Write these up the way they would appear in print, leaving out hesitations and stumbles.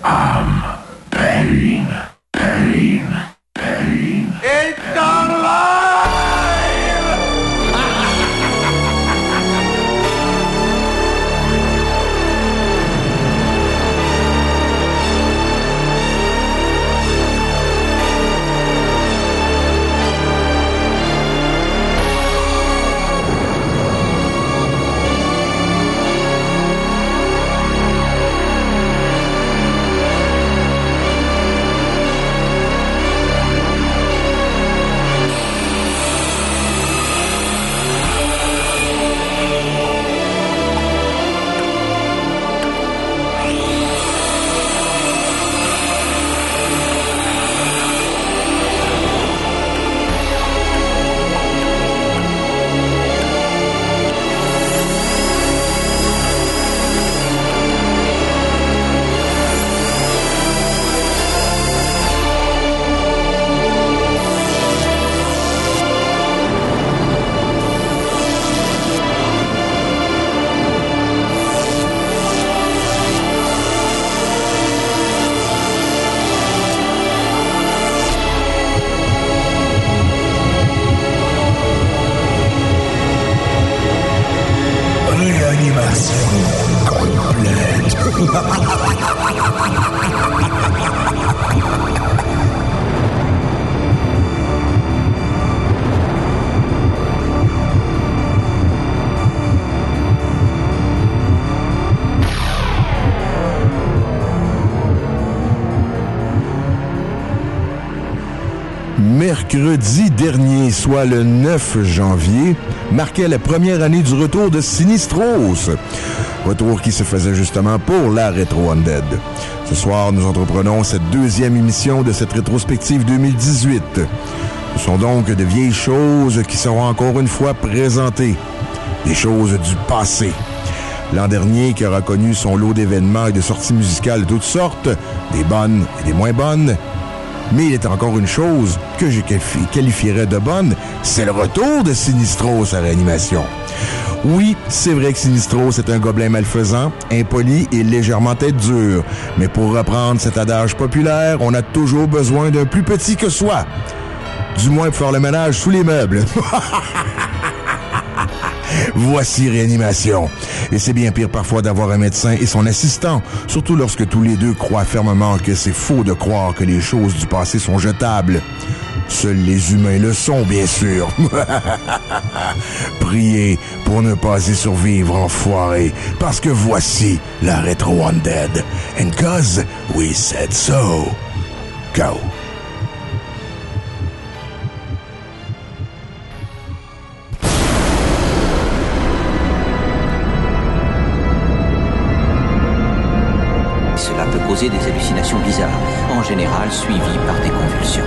Pain. It's alive! Mercredi dernier, soit le 9 janvier, marquait la première année du retour de Sinistros. Retour qui se faisait justement pour la Retro Undead. Ce soir, nous entreprenons cette deuxième émission de cette rétrospective 2018. Ce sont donc de vieilles choses qui seront encore une fois présentées. Des choses du passé. L'an dernier, qui aura connu son lot d'événements et de sorties musicales de toutes sortes, des bonnes et des moins bonnes. Mais il est encore une chose que je qualifierais de bonne, c'est le retour de Sinistros à réanimation. Oui, c'est vrai que Sinistros est un gobelin malfaisant, impoli et légèrement tête dure. Mais pour reprendre cet adage populaire, on a toujours besoin d'un plus petit que soi. Du moins pour faire le ménage sous les meubles. Voici Réanimation. Et c'est bien pire parfois d'avoir un médecin et son assistant, surtout lorsque tous les deux croient fermement que c'est faux de croire que les choses du passé sont jetables. Seuls les humains le sont, bien sûr. Priez pour ne pas y survivre, enfoiré, parce que voici la Retro Undead. And 'cause we said so. Go. Cela peut causer des hallucinations bizarres, en général suivies par des convulsions.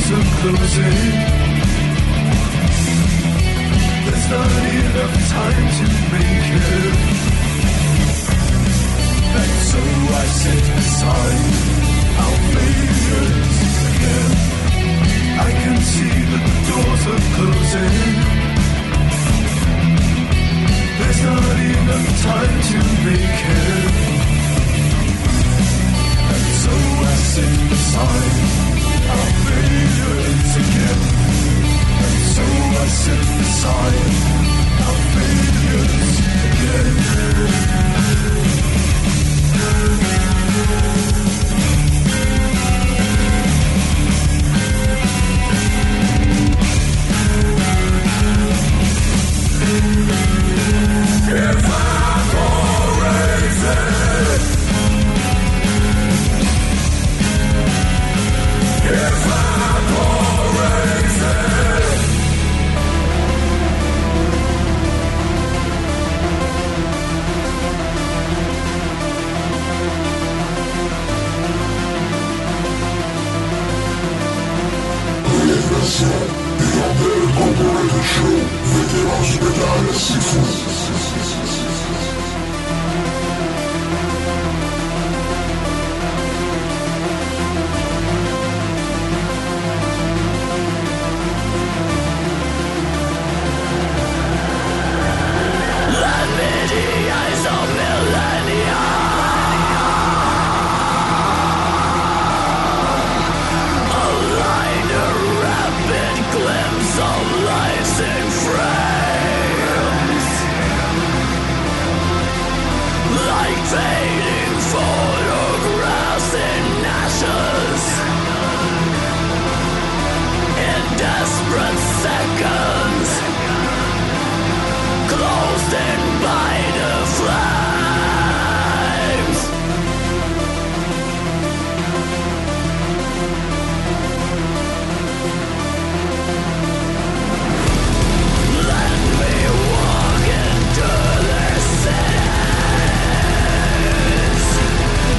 are closing. There's not enough time to make it. And so I sit beside our failures again. I can see that the doors are closing. There's not enough time to make it. And so I sit beside our failures again. And so I sit beside our failures again. If I go crazy, if I go crazy, Incorporated Show, vétérans du métal, c'est fou. Fading photographs in ashes. In desperate seconds, closed in by the flames. Let me walk into their city.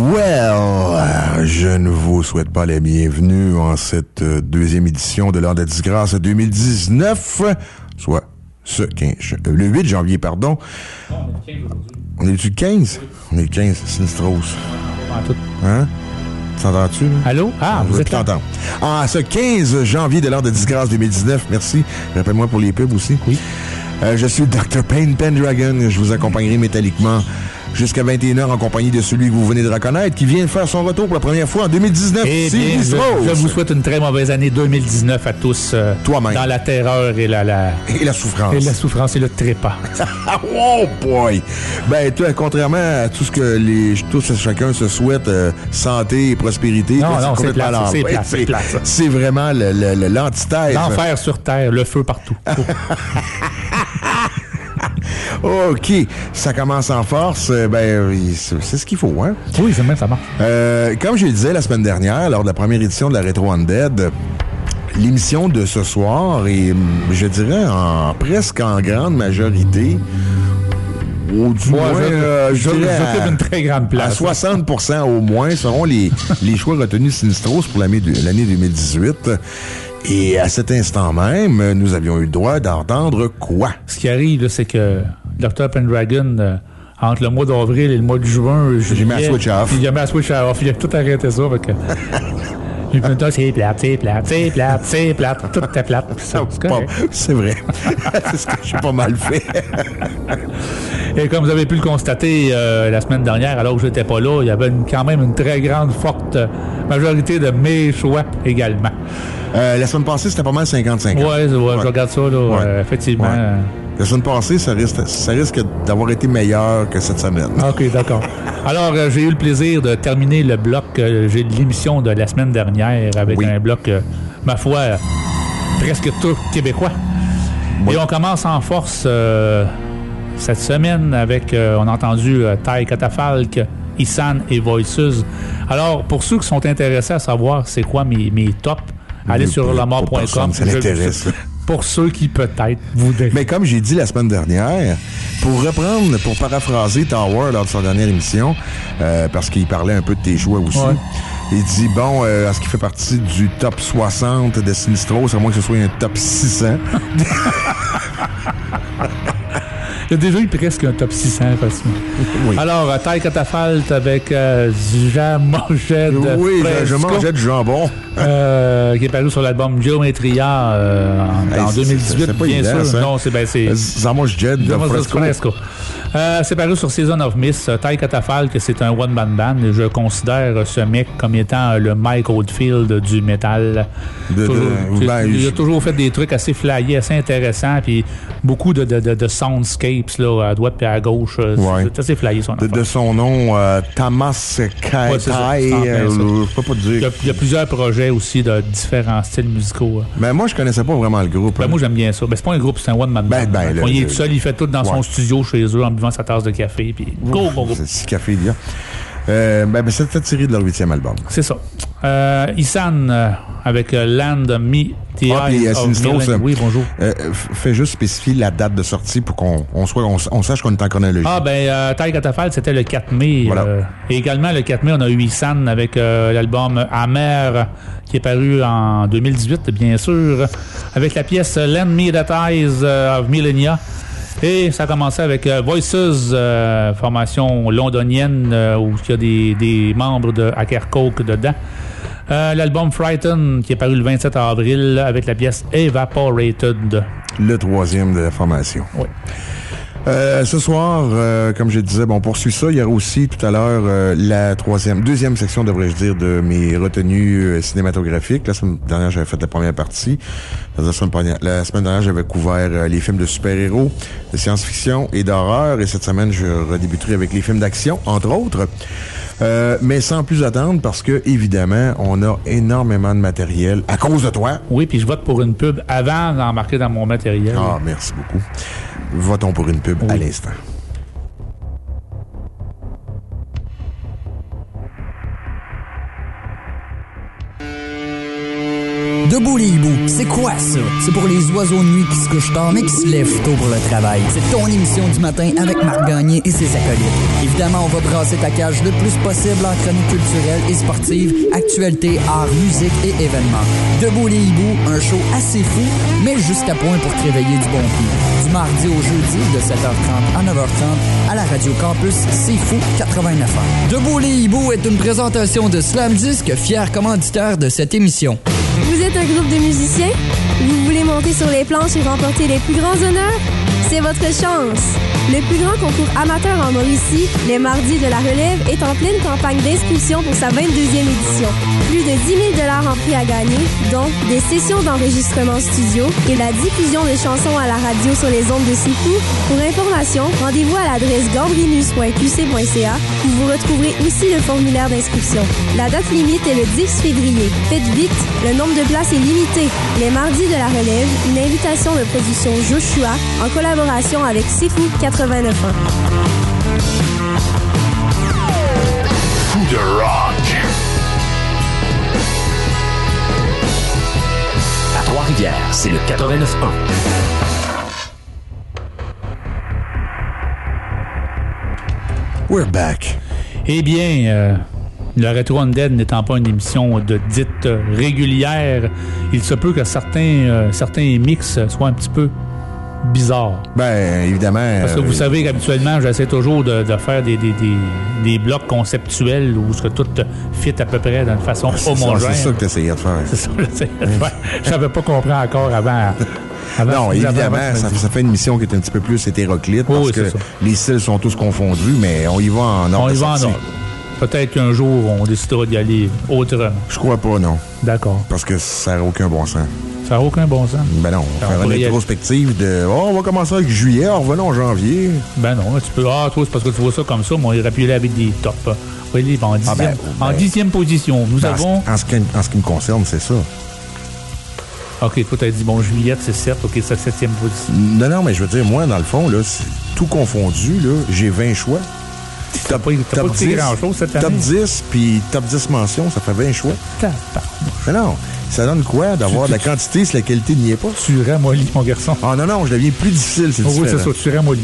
Well, je ne vous souhaite pas la bienvenue en cette deuxième édition de l'Heure de Disgrâce 2019, soit le 8 janvier, pardon. On est le 15? On est le 15, Sinistros. Hein? T'entends-tu? Allô? Ah, vous êtes là. T'entends. En ce 15 janvier de l'Heure de Disgrâce 2019, merci. Rappelle-moi pour les pubs aussi. Oui. Je suis Dr. Payne Pendragon. Je vous accompagnerai métalliquement jusqu'à 21h en compagnie de celui que vous venez de reconnaître, qui vient de faire son retour pour la première fois en 2019. Eh bien, je vous souhaite une très mauvaise année 2019 à tous. Toi-même. Dans la terreur et la souffrance. Et la souffrance et le trépas. Oh boy! Ben, toi, contrairement à tout ce que tous et chacun se souhaite, santé et prospérité. Non, c'est plate. C'est vraiment l'antithèse. L'enfer sur terre, le feu partout. OK. Ça commence en force. C'est ce qu'il faut, hein? Oui, c'est même ça marche. Comme je le disais la semaine dernière, lors de la première édition de la Retro Undead, l'émission de ce soir est, je dirais, presque en grande majorité, ou du moins, j'occupe une très grande place. À 60% au moins seront les choix retenus Sinistros pour l'année 2018. Et à cet instant même, nous avions eu le droit d'entendre quoi? Ce qui arrive, là, c'est que Dr. Pendragon, entre le mois d'avril et le mois de juin, j'ai mis à switch off. Il a mis à switch off. Il a tout arrêté ça. Fait que... Il me dit, c'est plate. Tout est plate. C'est vrai. C'est ce que j'ai pas mal fait. Et comme vous avez pu le constater la semaine dernière, alors que j'étais pas là, il y avait quand même une très forte majorité de mes choix également. La semaine passée, c'était pas mal 50-50. Ouais, je regarde ça, là, effectivement. Ouais. La semaine passée, ça risque d'avoir été meilleur que cette semaine. OK, d'accord. Alors, j'ai eu le plaisir de terminer le bloc, j'ai l'émission de la semaine dernière avec un bloc, ma foi, presque tout québécois. Oui. Et on commence en force cette semaine avec, on a entendu Tai Catafalque, Isan et Voices. Alors, pour ceux qui sont intéressés à savoir c'est quoi mes tops, allez sur lamort.com. Ça l'intéresse. Pour ceux qui peut-être vous défient. Mais comme j'ai dit la semaine dernière, pour paraphraser Tower lors de sa dernière émission, parce qu'il parlait un peu de tes choix aussi, il dit, est-ce qu'il fait partie du top 60 de Sinistros, à moins que ce soit un top 600? Il y a déjà eu presque un top 600, facilement. Oui. Alors, Tai Catafalque avec Jamojed. Oui, Jamojed du jambon. Qui est paru sur l'album Geometria en 2018, c'est pas bien évident, sûr. Ça. Non, c'est Jamojed Fresco. C'est paru sur Season of Mist. Tai Catafalque, c'est un one-man band. Je considère ce mec comme étant le Mike Oldfield du métal. Il a toujours fait des trucs assez flyés, assez intéressants, puis beaucoup de soundscapes là, à droite et à gauche. C'est assez flyé, son de son nom, Tamas Kai. Je peux pas te dire. Il y a plusieurs projets aussi de différents styles musicaux. Mais moi, je connaissais pas vraiment le groupe. Moi, j'aime bien ça. C'est pas un groupe, c'est un one-man band. Il est tout seul, il fait tout dans son studio chez eux en buvant sa tasse de café. Puis go. C'est si café, il y a. C'était tiré de leur 8e album. C'est ça. Isan avec Land Me The Eyes of Millennium. Oui, bonjour. Fais juste spécifier la date de sortie pour qu'on sache qu'on est en chronologie. Tai Catafalque, c'était le 4 mai. Voilà. Et également, le 4 mai, on a eu Isan avec l'album Amer, qui est paru en 2018, bien sûr, avec la pièce Lend Me That Eyes of Millennia. Et ça a commencé avec Voices, formation londonienne où il y a des membres de Akercoke dedans. L'album Frighten qui est paru le 27 avril avec la pièce Evaporated. Le 3e de la formation. Oui. Ce soir, comme je disais, on poursuit ça. Il y aura aussi tout à l'heure la deuxième section, devrais-je dire, de mes retenues cinématographiques. La semaine dernière, j'avais fait la première partie. La semaine dernière, j'avais couvert les films de super-héros, de science-fiction et d'horreur. Et cette semaine, je redébuterai avec les films d'action, entre autres. Mais sans plus attendre, parce que, évidemment, on a énormément de matériel à cause de toi. Oui, puis je vote pour une pub avant d'embarquer dans mon matériel. Ah, merci beaucoup. Votons pour une pub à l'instant. Debout les hiboux, c'est quoi ça? C'est pour les oiseaux de nuit qui se couchent tard mais qui se lèvent tôt pour le travail. C'est ton émission du matin avec Marc Gagné et ses acolytes. Évidemment, on va brasser ta cage le plus possible en chronique culturelle et sportive, actualité, art, musique et événements. Debout les hiboux, un show assez fou, mais juste à point pour te réveiller du bon pied. Du mardi au jeudi, de 7h30 à 9h30, à la Radio Campus, c'est fou 89 ans. Debout les hiboux est une présentation de Slam Disc, fier commanditaire de cette émission. Vous êtes un groupe de musiciens? Vous voulez monter sur les planches et remporter les plus grands honneurs? C'est votre chance! Le plus grand concours amateur en Mauricie, les Mardis de la Relève, est en pleine campagne d'inscription pour sa 22e édition. Plus de 10 000 $ en prix à gagner, dont des sessions d'enregistrement studio et la diffusion de chansons à la radio sur les ondes de Sifu. Pour information, rendez-vous à l'adresse gambrinus.qc.ca où vous retrouverez aussi le formulaire d'inscription. La date limite est le 10 février. Faites vite, le nombre de places est limité. Les Mardis de la Relève, une invitation de production Joshua en collaboration avec Sifu 89 ans. Fou de rock. À Trois-Rivières, c'est le 89.1. We're back. Eh bien, le Retro Undead n'étant pas une émission de dite régulière, il se peut que certains mix soient un petit peu bizarres. Ben, évidemment. Parce que vous savez qu'habituellement, j'essaie toujours de faire des blocs conceptuels où ce que tout fit à peu près d'une façon homogène. C'est ça que tu essayais de faire. C'est ça que j'essayais de faire. Je n'avais pas compris encore avant. Non, évidemment, ça fait une émission qui est un petit peu plus hétéroclite parce que les styles sont tous confondus, mais on y va en ordre. On y va en ordre. Peut-être qu'un jour, on décidera d'y aller autrement. Je crois pas, non. D'accord. Parce que ça n'a aucun bon sens. Ça n'a aucun bon sens? Ben non, on va faire une rétrospective de « on va commencer avec juillet, revenons en janvier. » Ben non, tu peux... toi, c'est parce que tu vois ça comme ça, mais on irait appuyer avec des tops. Oui, en 10e position. Nous avons... En ce qui me concerne, c'est ça. OK, toi, t'as dit, bon, juillet, c'est 7. OK, c'est 7e position. Non, mais je veux dire, moi, dans le fond, là, tout confondu, là, j'ai 20 choix. T'as pas dit grand-chose cette année? Top 10, puis top 10 mentions, ça fait 20 choix. Mais non, ça donne quoi d'avoir de la quantité si la qualité n'y est pas? Tu ramollis, mon garçon. Ah non, je deviens plus difficile, c'est différent. Oui, c'est ça, tu ramollis.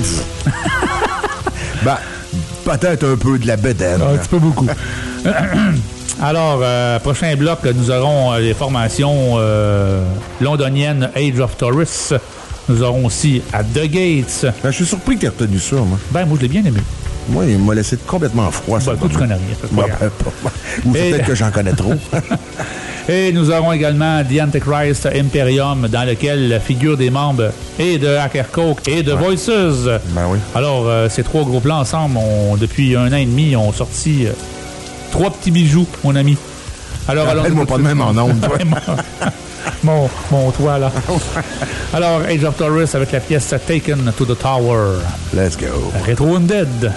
Ben, peut-être un peu de la bedaine. Un petit peu beaucoup. Alors, prochain bloc, nous aurons les formations londoniennes Age of Taurus. Nous aurons aussi à The Gates. Ben, je suis surpris que tu aies retenu ça, moi. Ben, moi, je l'ai bien aimé. Moi, il m'a laissé complètement froid. Ben, écoute, tu connais rien. Ou peut-être que j'en connais trop. Et nous aurons également The Antichrist Imperium, dans lequel figurent des membres et de Hacker Coke et de Voices. Ben oui. Alors, ces trois groupes-là, ensemble, depuis 1 an et demi, ont sorti 3 petits bijoux, mon ami. Alors, appelle-moi pas de même en ondes, toi. mon toit, là. Alors, Age of Taurus avec la pièce Taken to the Tower. Let's go. Retro Undead.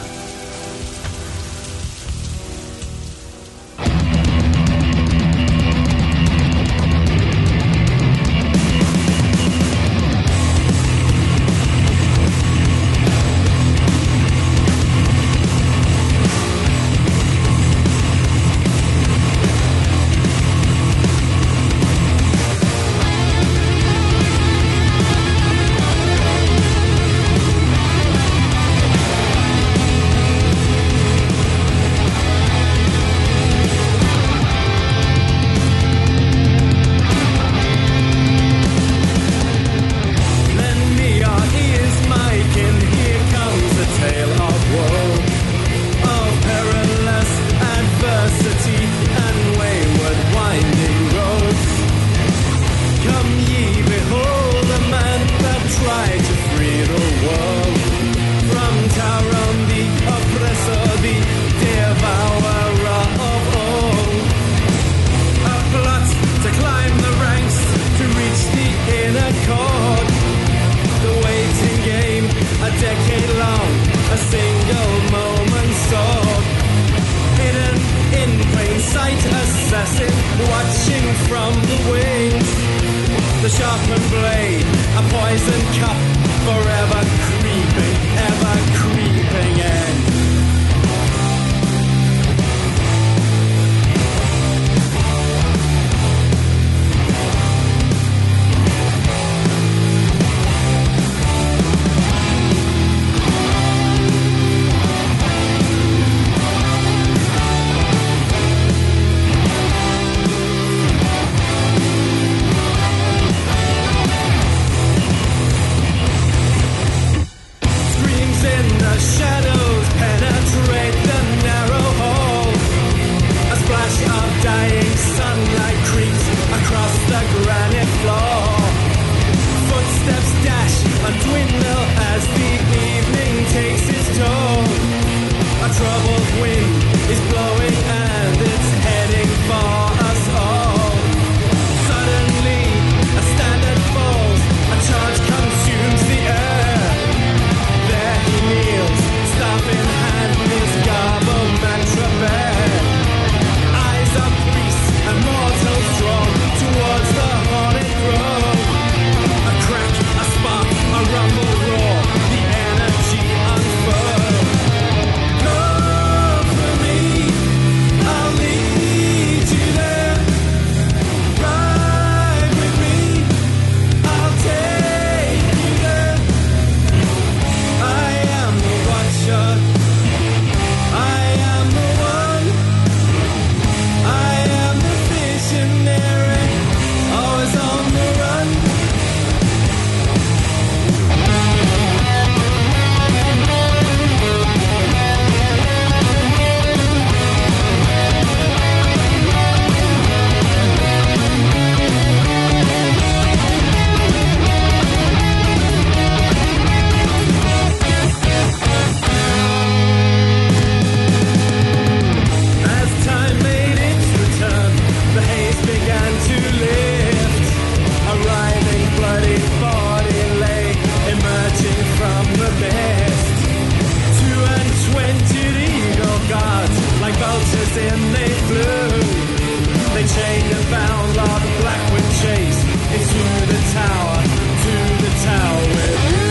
Dying sunlight creeps across the granite floor. Footsteps dash and dwindle as the evening takes its toll. A troubled wind is blowing and it's heading for us all. Suddenly, a standard falls, a charge consumes the air. There he kneels, staff in hand, his garbo mantra bear. Eyes of priests and mortals drawn towards the haunted grove. A crack, a spark, a rumble roar, the energy unfurled. Come for me, I'll lead you there. Ride with me, I'll take you there. I am the watcher, I am the one, I am the visionary, always on the run. As time made its return, the haze began to lift. A writhing, bloody body lay emerging from the mist. 22 eagle guards, like vultures in they flew. They chained and bound Lord Blackwind Chase into the tower with you.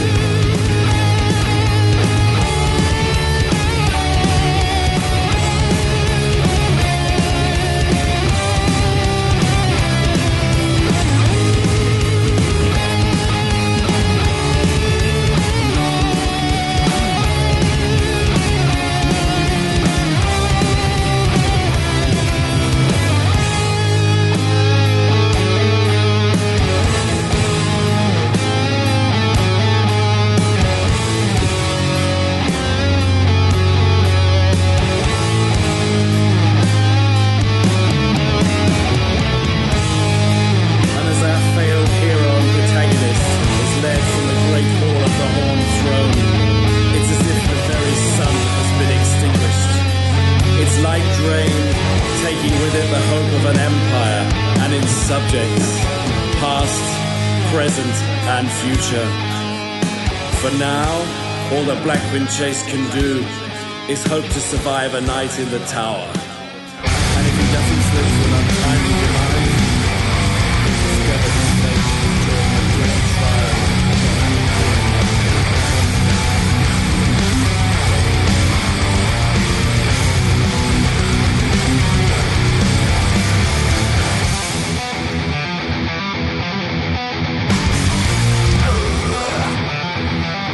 And as our failed hero and protagonist is led from the great hall of the Horned Throne, it's as if the very sun has been extinguished. Its light drained, taking with it the hope of an empire and its subjects, past, present, and future. For now, all that Blackwind Chase can do is hope to survive a night in the tower. And if he doesn't slip to an untimely demise, discover his fate during the great trial.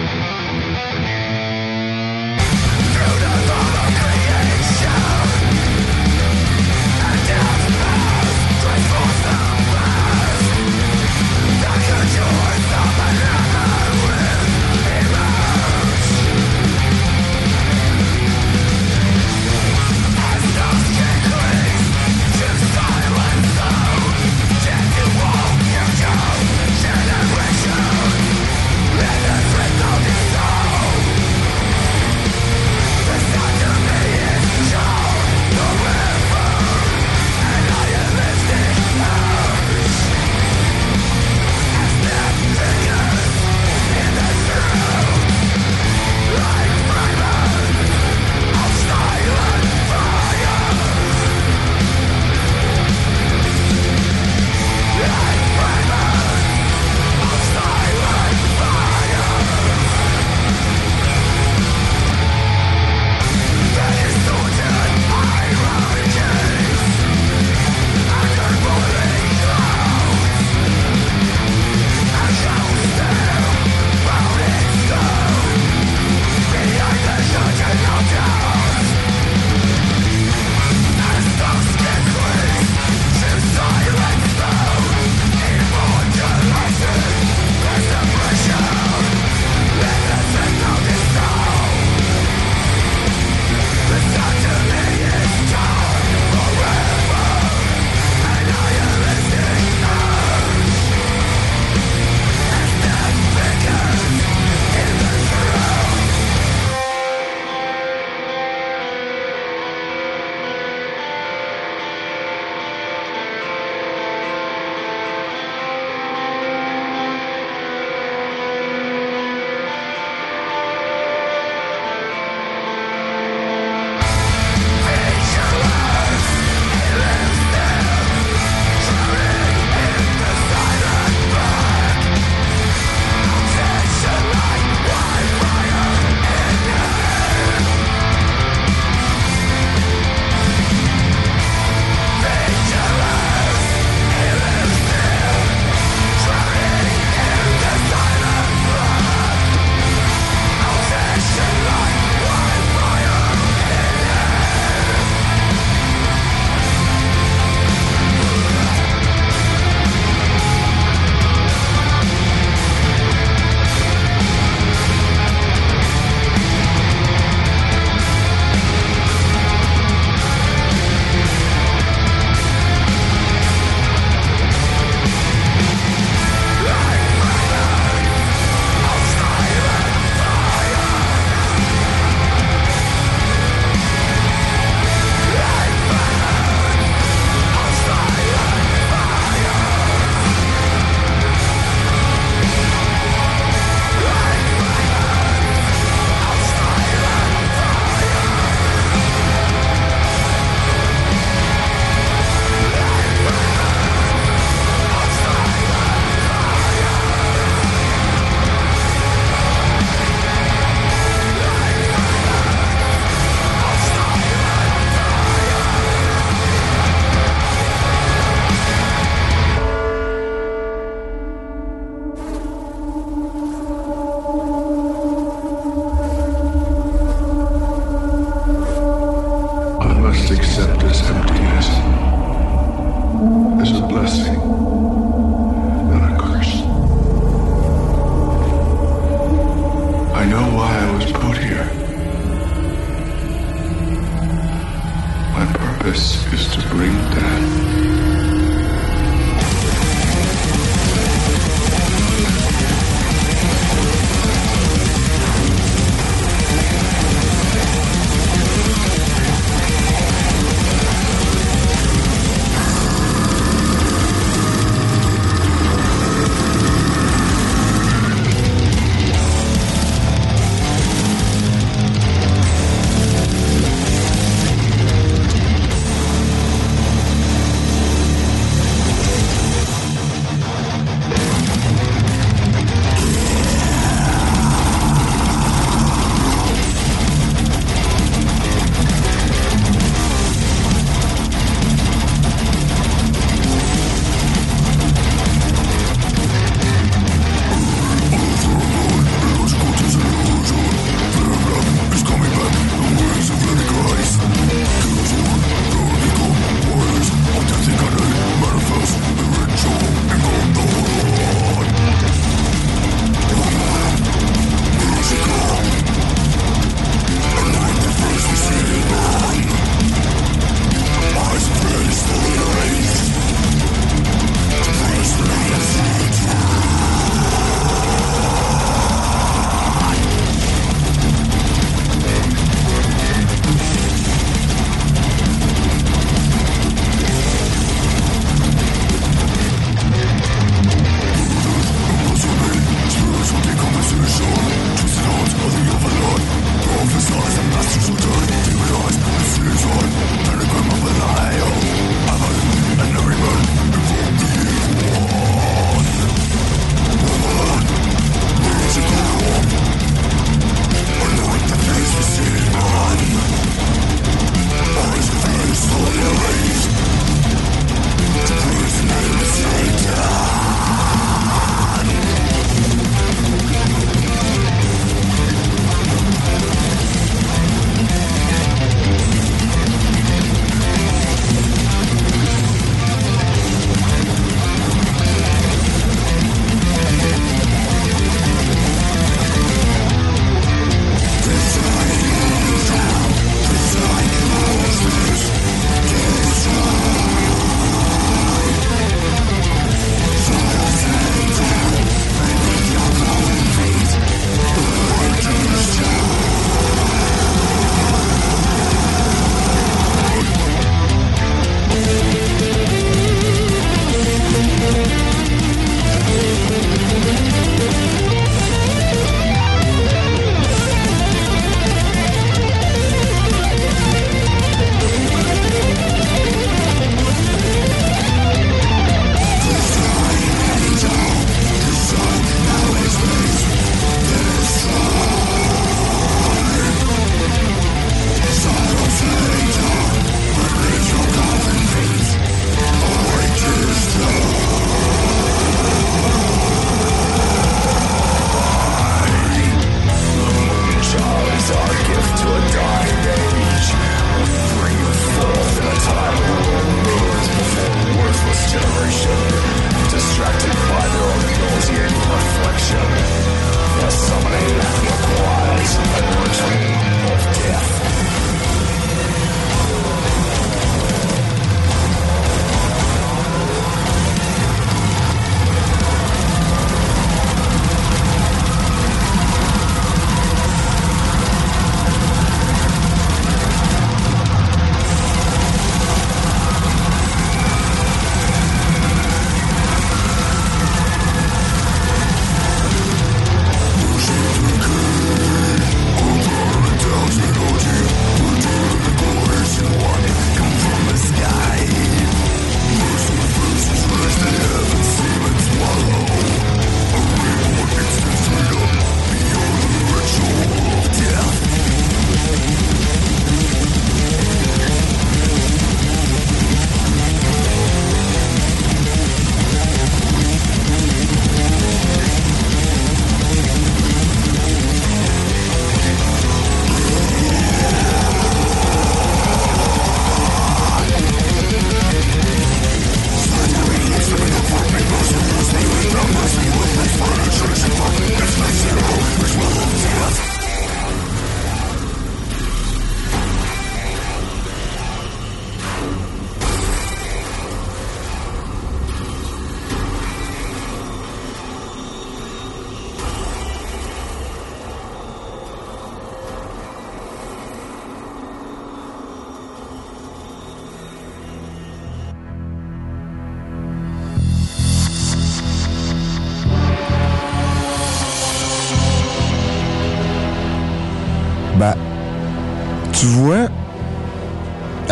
Creation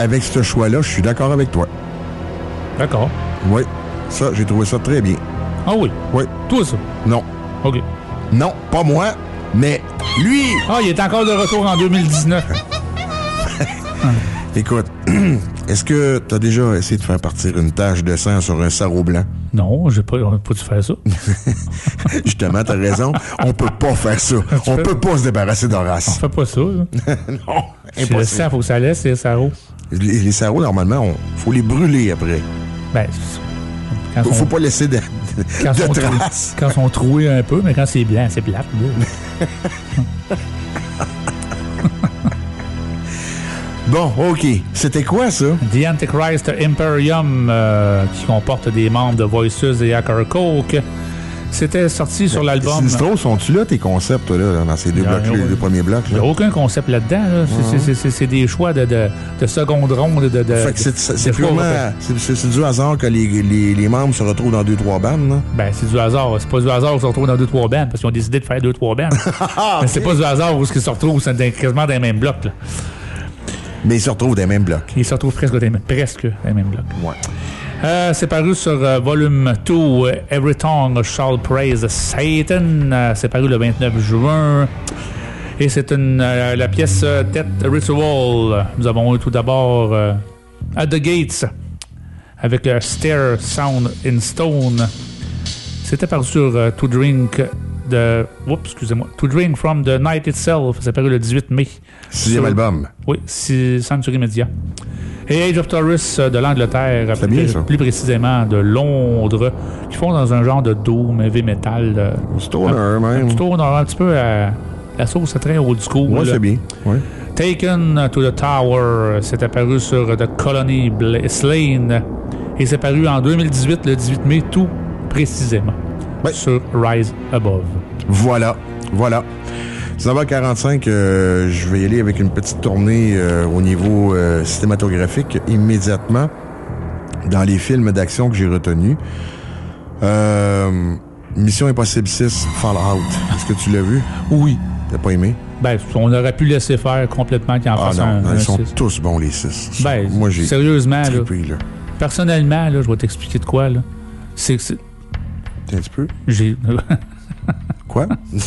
avec ce choix-là, je suis d'accord avec toi. D'accord. Oui, ça, j'ai trouvé ça très bien. Ah oui? Oui. Toi, ça? Non. OK. Non, pas moi, mais lui! Ah, il est encore de retour en 2019. Écoute, est-ce que tu as déjà essayé de faire partir une tache de sang sur un sarrau blanc? Non, on n'a pas dû faire ça. Justement, t'as raison. On peut pas faire ça. On peut pas se débarrasser On d'Horace. fait pas ça. Là. Non, C'est le sang, impossible. faut que ça laisse, les sarraux. Les sarraux, normalement, faut les brûler après. Ben, quand Faut pas laisser de quand sont traces. quand ils sont troués un peu, mais quand c'est blanc, c'est plate. Bon, OK. C'était quoi, ça? The Antichrist Imperium, qui comporte des membres de Voices et Hacker Coke. C'était sorti sur l'album. Sinistro, sont-tu là, tes concepts, toi, là, dans ces deux blocs, les deux premiers blocs? Il n'y a aucun concept là-dedans. Là. C'est des choix de seconde ronde. Fait que c'est purement... C'est du hasard que les membres se retrouvent dans 2-3 bandes, là? Ben, c'est du hasard. C'est pas du hasard qu'ils se retrouvent dans 2-3 bandes, parce qu'ils ont décidé de faire 2-3 bandes. Mais c'est pas du hasard où ils se retrouvent quasiment dans les mêmes blocs. Là. Mais ils se retrouvent dans les mêmes blocs. Ils se retrouvent presque dans les mêmes blocs. Ouais. C'est paru sur volume 2, Every Tongue Shall Praise Satan. C'est paru le 29 juin. Et c'est la pièce Death Ritual. Nous avons eu tout d'abord At the Gates avec Stair Sound in Stone. C'était paru sur To Drink from the Night Itself. C'est paru le 18 mai. 6e album. Oui, Century Media. Et Age of Taurus de l'Angleterre, plus précisément de Londres, qui font dans un genre de doom, heavy metal. Stoner, même. Stoner, un petit peu la sauce est très old school. Ouais, c'est bien. Ouais. Taken to the Tower, c'est apparu sur The Colony Slain. Et c'est paru en 2018, le 18 mai, tout précisément. Ouais. Sur Rise Above. Voilà. 19h45, je vais y aller avec une petite tournée au niveau cinématographique immédiatement dans les films d'action que j'ai retenus. Mission Impossible 6, Fallout. Est-ce que tu l'as vu? Oui. T'as pas aimé? Ben, on aurait pu laisser faire complètement qu'il en fasse un. Ils sont 6. tous bons, les 6. Ben, moi, j'ai sérieusement, trippé, là. Personnellement, là, je vais t'expliquer de quoi, là. C'est un petit peu? J'ai... Quoi?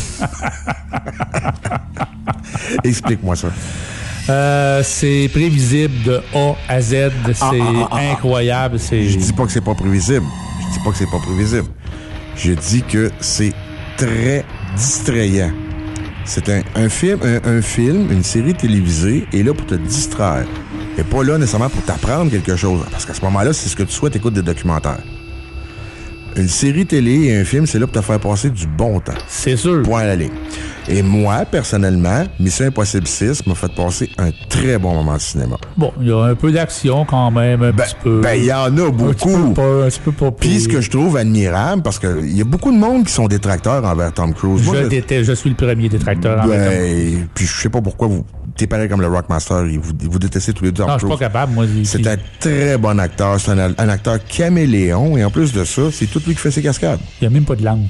Explique-moi ça. C'est prévisible de A à Z. C'est incroyable. Je dis pas que c'est pas prévisible. Je dis que c'est très distrayant. C'est un film, une série télévisée est là pour te distraire. Et pas là nécessairement pour t'apprendre quelque chose. Parce qu'à ce moment-là, c'est ce que tu souhaites, écoute des documentaires. Une série télé et un film, c'est là pour te faire passer du bon temps. C'est sûr. Point à la ligne. Et moi, personnellement, Mission Impossible 6 m'a fait passer un très bon moment de cinéma. Bon, il y a un peu d'action quand même, un petit peu. Ben, il y en a beaucoup. Un petit peu pas. Puis ce que je trouve admirable, parce qu'il y a beaucoup de monde qui sont détracteurs envers Tom Cruise. Moi, je suis le premier détracteur envers Tom Cruise. Puis je sais pas pourquoi t'es pareil comme le Rockmaster, vous détestez tous les deux. Non, je suis pas capable, moi. C'est un très bon acteur. C'est un acteur caméléon. Et en plus de ça, c'est tout lui qui fait ses cascades. Il n'y a même pas de langue.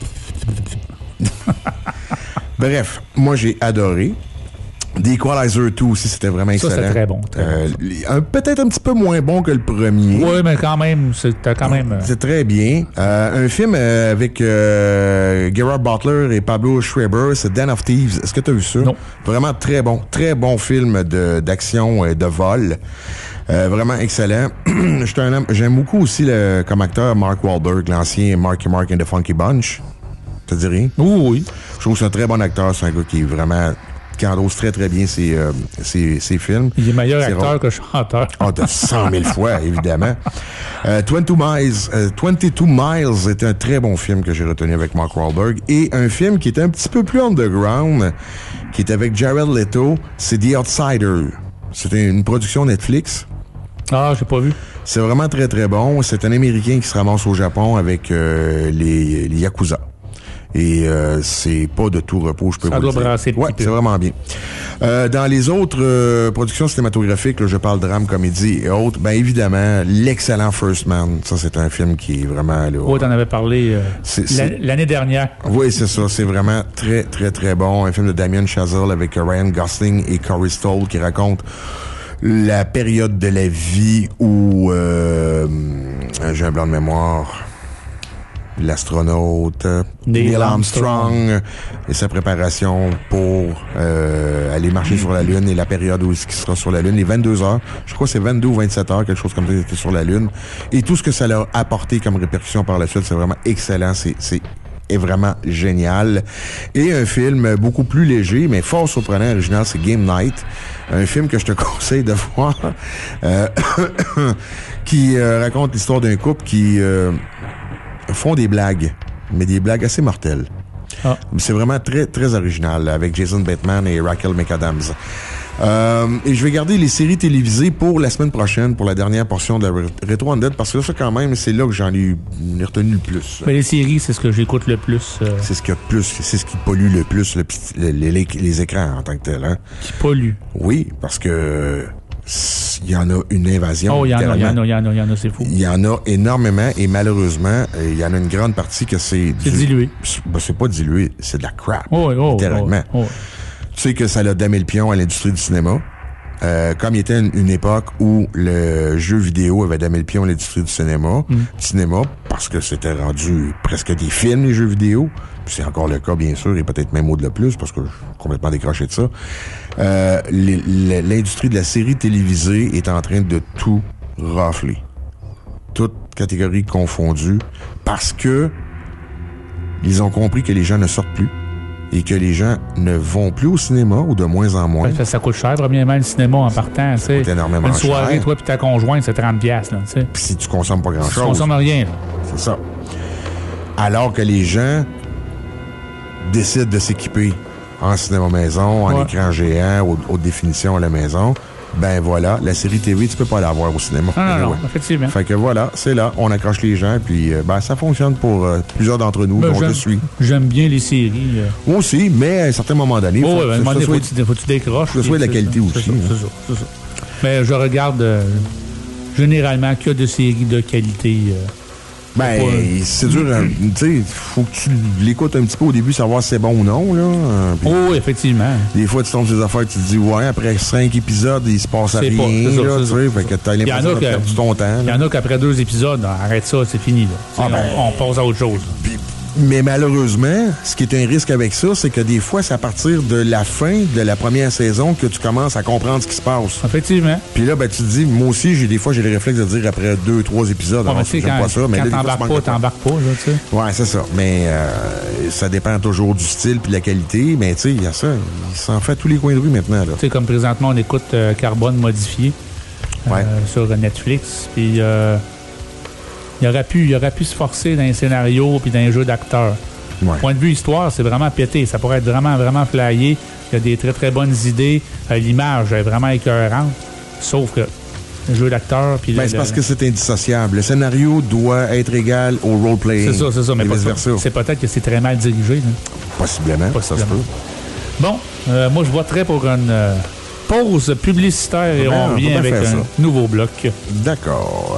Bref, moi, j'ai adoré. The Equalizer 2 aussi, c'était vraiment excellent. Ça, c'était très bon. Peut-être un petit peu moins bon que le premier. Oui, mais quand même, c'était quand même... C'est très bien. Un film avec Gerard Butler et Pablo Schreiber, c'est Den of Thieves. Est-ce que tu as vu ça? Non. Vraiment très bon film d'action et de vol. Vraiment excellent. J'aime beaucoup aussi comme acteur Mark Wahlberg, l'ancien Marky Mark and the Funky Bunch. Ça te dit rien? Oui. Je trouve que c'est un très bon acteur. C'est un gars qui est vraiment... qui endosse très, très bien ses films. Il est meilleur acteur que chanteur. De 100 000 fois, évidemment. 22 Miles est un très bon film que j'ai retenu avec Mark Wahlberg. Et un film qui est un petit peu plus underground, qui est avec Jared Leto, c'est The Outsider. C'était une production Netflix. Ah, j'ai pas vu. C'est vraiment très, très bon. C'est un Américain qui se ramasse au Japon avec les Yakuza. Et c'est pas de tout repos, je peux vous le dire. Ça doit brasser le petit peu. C'est vraiment bien. Dans les autres productions cinématographiques, là, je parle drame, comédie et autres, ben évidemment, l'excellent First Man. Ça, c'est un film qui est vraiment... Oui, t'en avais parlé l'année dernière. Oui, c'est ça. C'est vraiment très, très, très bon. Un film de Damien Chazelle avec Ryan Gosling et Corey Stoll qui raconte la période de la vie où j'ai un blanc de mémoire, l'astronaute Neil Armstrong et sa préparation pour aller marcher sur la Lune et la période où il sera sur la Lune, les 22 heures, je crois que c'est 22 ou 27 heures, quelque chose comme ça, il était sur la Lune, et tout ce que ça leur a apporté comme répercussion par la suite, c'est vraiment excellent, c'est vraiment génial. Et un film beaucoup plus léger, mais fort surprenant, original, c'est Game Night. Un film que je te conseille de voir, qui raconte l'histoire d'un couple qui font des blagues, mais des blagues assez mortelles. Ah. C'est vraiment très, très original, avec Jason Bateman et Raquel McAdams. Et je vais garder les séries télévisées pour la semaine prochaine, pour la dernière portion de la Retro Undead, parce que ça, quand même, c'est là que j'en ai retenu le plus. Mais les séries, c'est ce que j'écoute le plus. C'est ce qu'il y a de plus, c'est ce qui pollue le plus les écrans en tant que tel. Hein? Qui pollue? Oui, parce que il y en a une invasion. Oh, il y en a, c'est fou. Il y en a énormément et malheureusement, il y en a une grande partie que c'est... C'est dilué. Ben, c'est pas dilué, c'est de la crap. Littéralement. Tu sais que ça a damé le pion à l'industrie du cinéma. Comme il était une époque où le jeu vidéo avait damé le pion à l'industrie du cinéma, parce que c'était rendu presque des films, les jeux vidéo. Puis c'est encore le cas, bien sûr, et peut-être même au-delà plus, parce que je suis complètement décroché de ça. L'industrie de la série télévisée est en train de tout rafler. Toutes catégories confondues, parce que ils ont compris que les gens ne sortent plus et que les gens ne vont plus au cinéma, ou de moins en moins. Ça coûte cher, premièrement, le cinéma en partant. Ça coûte énormément cher. Une soirée, toi puis ta conjointe, c'est 30$. Là, puis si tu consommes pas grand-chose. Si tu consommes rien. Là. C'est ça. Alors que les gens décident de s'équiper en cinéma maison, en écran géant, haute définition à la maison, ben voilà, la série TV, tu peux pas la voir au cinéma. Non, effectivement. Fait que voilà, c'est là, on accroche les gens, puis ben ça fonctionne pour plusieurs d'entre nous, dont je suis. J'aime bien les séries. Moi aussi, mais à un certain moment donné, faut que tu décroches. Faut que ce soit de la qualité aussi. C'est ça. Mais je regarde généralement que de séries de qualité. Ben, c'est dur, tu sais, faut que tu l'écoutes un petit peu au début, savoir si c'est bon ou non, là. Oh, effectivement. Des fois, tu tombes sur des affaires, tu te dis, ouais, après 5 épisodes, il se passe rien, là, tu sais, fait que t'as l'impression de perdre ton temps. Il y en a qu'après 2 épisodes, arrête ça, c'est fini, là. On passe à autre chose. Mais malheureusement, ce qui est un risque avec ça, c'est que des fois, c'est à partir de la fin de la première saison que tu commences à comprendre ce qui se passe. Effectivement. Puis là, ben, tu te dis, moi aussi, j'ai le réflexe de dire après 2-3 épisodes, j'aime pas ça. Mais quand là, t'embarques pas, là, tu sais. Ouais, c'est ça. Mais ça dépend toujours du style puis de la qualité. Mais tu sais, il y a ça. Il s'en fait à tous les coins de rue maintenant, là. Tu sais, comme présentement, on écoute Carbone modifié sur Netflix. Puis il aurait pu se forcer dans un scénario puis dans un jeu d'acteur. Ouais. Point de vue histoire, c'est vraiment pété. Ça pourrait être vraiment, vraiment flyé. Il y a des très, très bonnes idées. L'image est vraiment écœurante. Sauf que le jeu d'acteur... c'est parce que c'est indissociable. Le scénario doit être égal au role-playing. C'est ça. Mais c'est peut-être que c'est très mal dirigé. Là. Possiblement. Ça se peut. Bon, moi, je voterais pour une pause publicitaire et on revient avec un nouveau bloc. D'accord.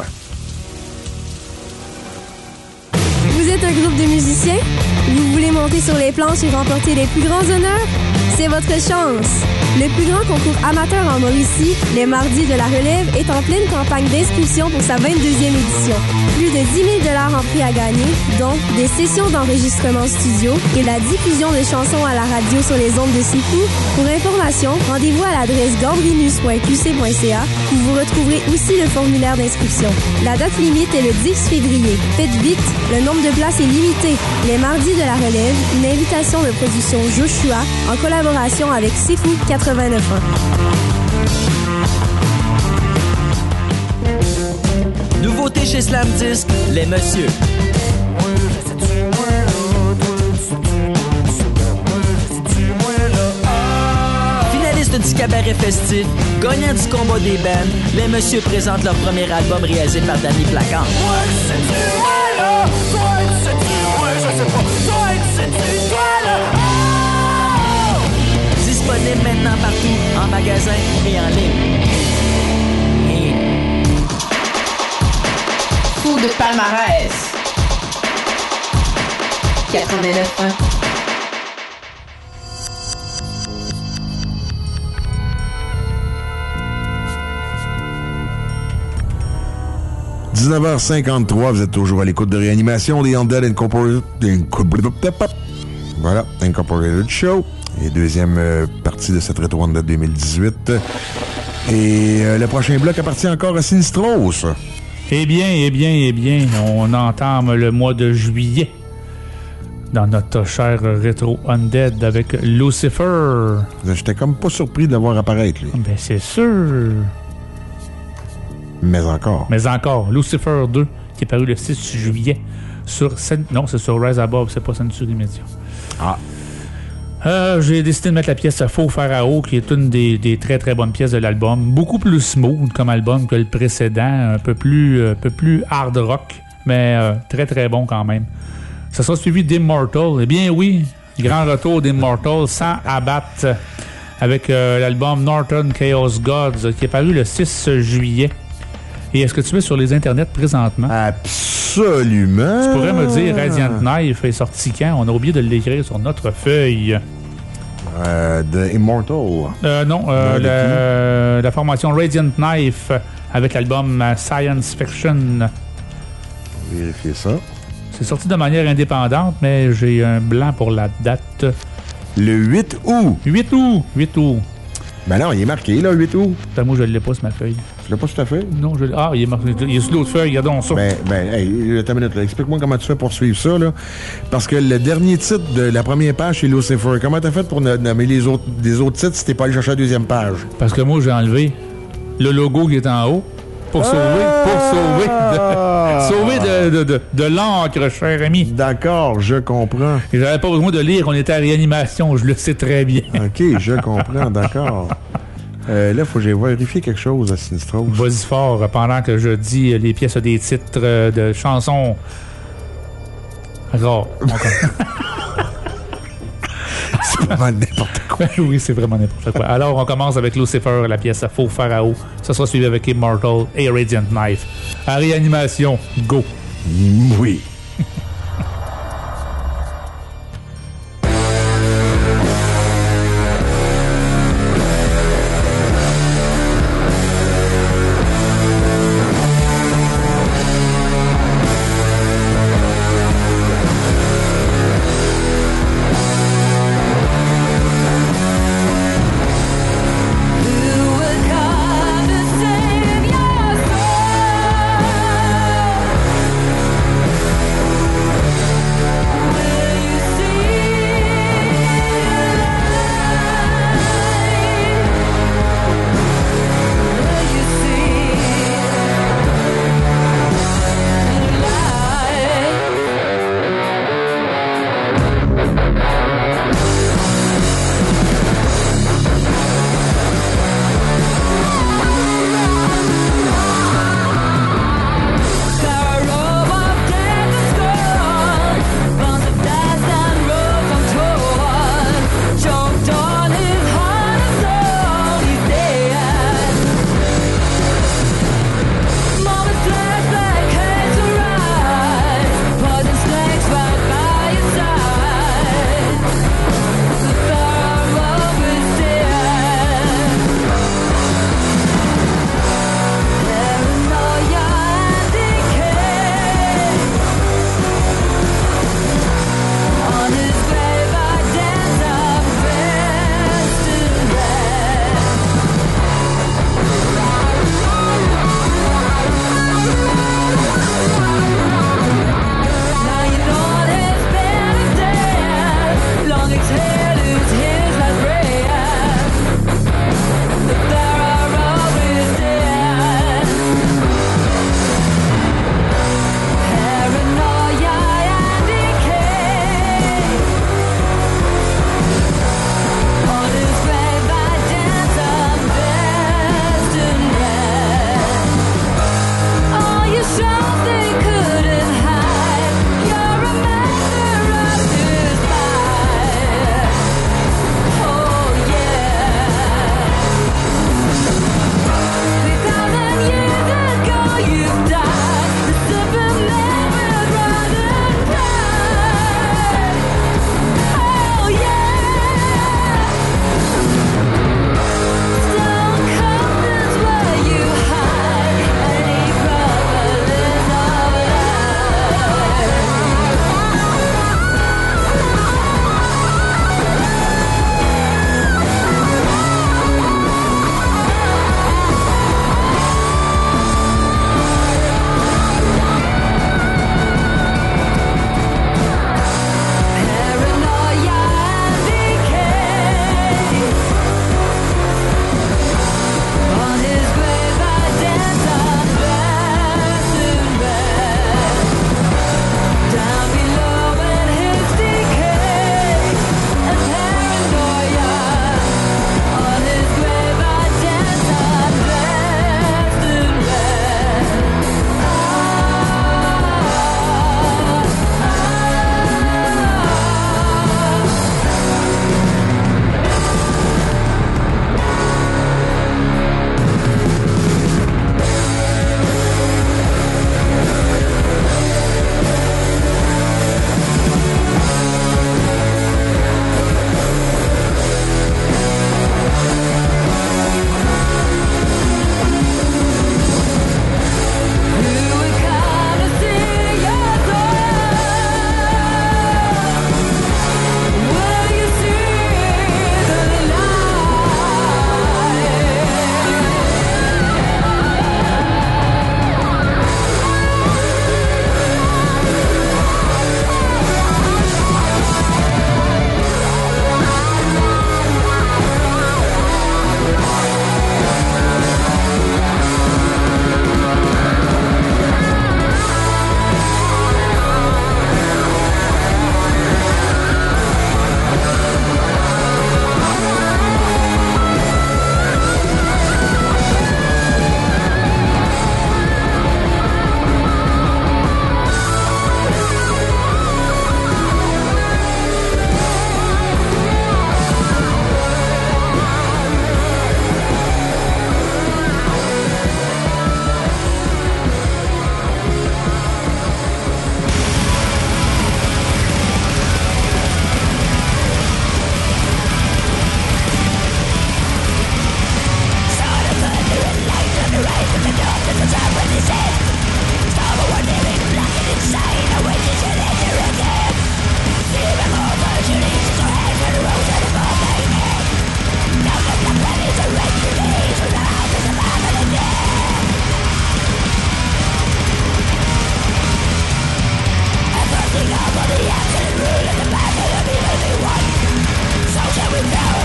Vous êtes un groupe de musiciens? Vous voulez monter sur les planches et remporter les plus grands honneurs? C'est votre chance! Le plus grand concours amateur en Mauricie, les Mardis de la Relève, est en pleine campagne d'inscription pour sa 22e édition. Plus de 10 000 $ en prix à gagner, dont des sessions d'enregistrement studio et la diffusion de chansons à la radio sur les ondes de Sifu. Pour information, rendez-vous à l'adresse gambrinus.qc.ca où vous retrouverez aussi le formulaire d'inscription. La date limite est le 10 février. Faites vite, le nombre de places est limité. Les Mardis de la Relève, une invitation de production Joshua en collaboration avec Sifu 89.1. Nouveauté chez Slam Disc, les messieurs. Finaliste du cabaret festif, gagnant du combat des bands, les messieurs présentent leur premier album réalisé par Danny Placard. Disponible maintenant partout, en magasin et en ligne. Fou de palmarès. 89.1. 19h53, vous êtes toujours à l'écoute de Réanimation des Undead Incorporated. Voilà, Incorporated Show. Et deuxième partie de cette Retro Undead 2018. Et le prochain bloc appartient encore à Sinistros. Eh bien, on entame le mois de juillet dans notre cher Retro Undead avec Lucifer. J'étais comme pas surpris de le voir apparaître, lui. Ben, c'est sûr. Mais encore. Lucifer 2, qui est paru le 6 juillet sur... Non, c'est sur Rise Above, c'est pas Century Media. Ah. J'ai décidé de mettre la pièce Faux Pharaon, qui est une des très très bonnes pièces de l'album. Beaucoup plus smooth comme album que le précédent, un peu plus hard rock, mais très très bon quand même. Ça sera suivi d'Immortal. Eh bien oui, grand retour d'Immortal sans abattre avec l'album Northern Chaos Gods, qui est paru le 6 juillet. Et est-ce que tu es sur les internets présentement? Absolument! Tu pourrais me dire Radiant Knife est sorti quand? On a oublié de l'écrire sur notre feuille. De Immortal. Non, la formation Radiant Knife avec l'album Science Fiction. Vérifiez ça. C'est sorti de manière indépendante, mais j'ai un blanc pour la date. Le 8 août. 8 août. Ben non, il est marqué, là, 8 août. Ben moi, je ne l'ai pas sur ma feuille. Tu l'as pas sur ta feuille? Non, je l'ai. Ah, il est marqué. Il est sur l'autre feuille, regardons ça. Hey, attends une minute, là. Explique-moi comment tu fais pour suivre ça, là. Parce que le dernier titre de la première page, c'est Lucifer. Comment t'as fait pour nommer les autres titres si t'es pas allé chercher la deuxième page? Parce que moi, j'ai enlevé le logo qui est en haut pour sauver de l'encre, cher ami. D'accord, je comprends. Et j'avais pas besoin de lire, on était à Réanimation, je le sais très bien. OK, je comprends, d'accord. Là, il faut que j'aille vérifier quelque chose à Sinistros. Vas-y fort, pendant que je dis les pièces des titres de chansons rares. C'est vraiment n'importe quoi. Oui, c'est vraiment n'importe quoi. Alors, on commence avec Lucifer, la pièce Faux Pharaon. Ça sera suivi avec Immortal et Radiant Knife. À Réanimation, go! Oui.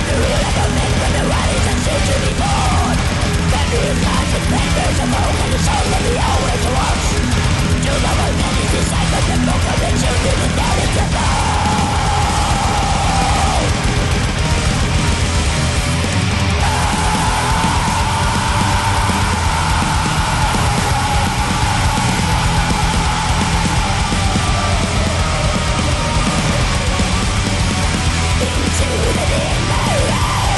Into the dim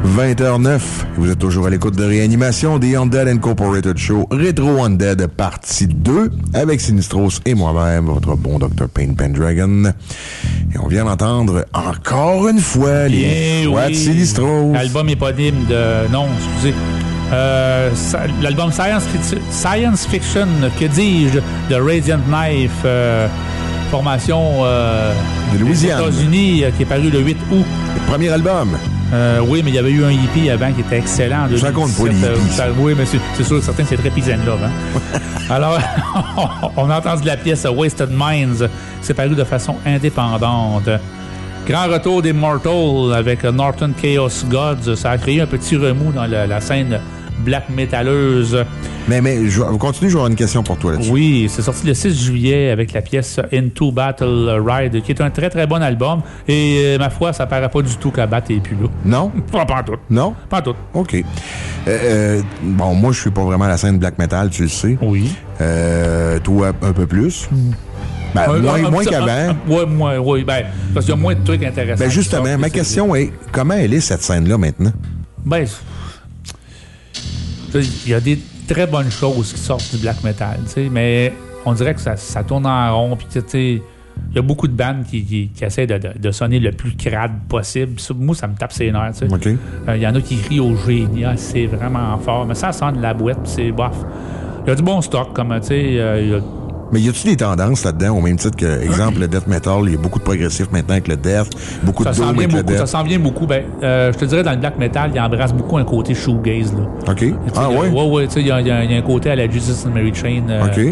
20h09. Vous êtes toujours à l'écoute de Réanimation des Undead Incorporated Show Retro Undead partie 2 avec Sinistros et moi-même, votre bon Dr. Pain Pendragon. Et on vient d'entendre encore une fois les voix de Sinistros. L'album éponyme de... Non, excusez. L'album Science Fiction, que dis-je, de Radiant Knife, formation de Louisiane, des États-Unis, qui est paru le 8 août. Le premier album. Oui, mais il y avait eu un EP avant qui était excellent en 2017. Ça compte pas les hippies. Oui, mais c'est sûr que certains, c'est très peace and love. Hein? Alors, on a entendu la pièce Wasted Minds. C'est paru de façon indépendante. Grand retour des Mortals avec Northern Chaos Gods. Ça a créé un petit remous dans la scène black metalleuse. Mais vous continuez, j'aurai une question pour toi là-dessus. Oui, c'est sorti le 6 juillet avec la pièce Into Battle Ride, qui est un très très bon album. Et ma foi, ça paraît pas du tout qu'à battre et plus là. Non? Pas en tout. Non? Pas en tout. OK. Bon, moi, je suis pas vraiment à la scène black metal, tu le sais. Oui. Toi, un peu plus. Ben, moins qu'avant. Oui. Ben, parce qu'il y a moins de trucs intéressants. Ben, justement, ma question est, comment elle est cette scène-là maintenant? Ben, il y a des très bonnes choses qui sortent du black metal, tu sais, mais on dirait que ça tourne en rond, puis tu sais, il y a beaucoup de bandes qui essaient de sonner le plus crade possible. Moi, ça me tape ses nerfs, tu sais. Okay. Il y en a qui crient au génie, c'est vraiment fort, mais ça sonne la boîte, c'est bof. Il y a du bon stock, comme, tu sais, mais y a-tu des tendances là-dedans, au même titre que, exemple, le death metal, il y a beaucoup de progressif maintenant avec le death, beaucoup de doom avec le death. Ça s'en vient beaucoup. Ben, je te dirais, dans le black metal, il embrasse beaucoup un côté shoegaze, là. OK. Ouais? Ouais, tu sais, il y a un côté à la Justice and Mary Chain. OK.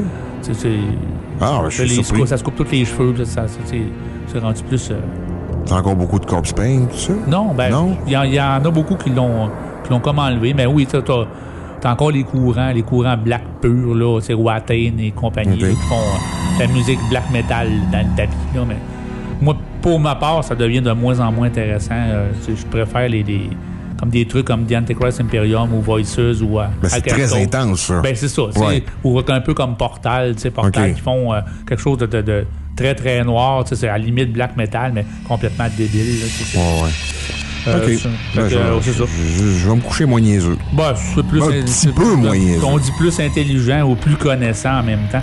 Je suis surpris. Ça se coupe tous les cheveux, c'est rendu plus... T'as encore beaucoup de corpse paint, tout ça? Non, il y en a beaucoup qui l'ont comme enlevé, mais oui, t'as encore les courants black pur, là, c'est Watain et compagnie, là, qui font la musique black metal dans le tapis, là, mais moi, pour ma part, ça devient de moins en moins intéressant. Je préfère comme des trucs comme The Antichrist Imperium ou Voices ou c'est très intense, ça. Ben, c'est ça. Ouais. Ou un peu comme Portal, tu sais, Portal qui font quelque chose de très, très noir, tu sais, c'est à la limite black metal, mais complètement débile, là, ouais. OK. C'est ça. Je vais me coucher moins niaiseux. Ben, c'est plus... Un petit peu moins niaiseux. On dit plus intelligent ou plus connaissant en même temps.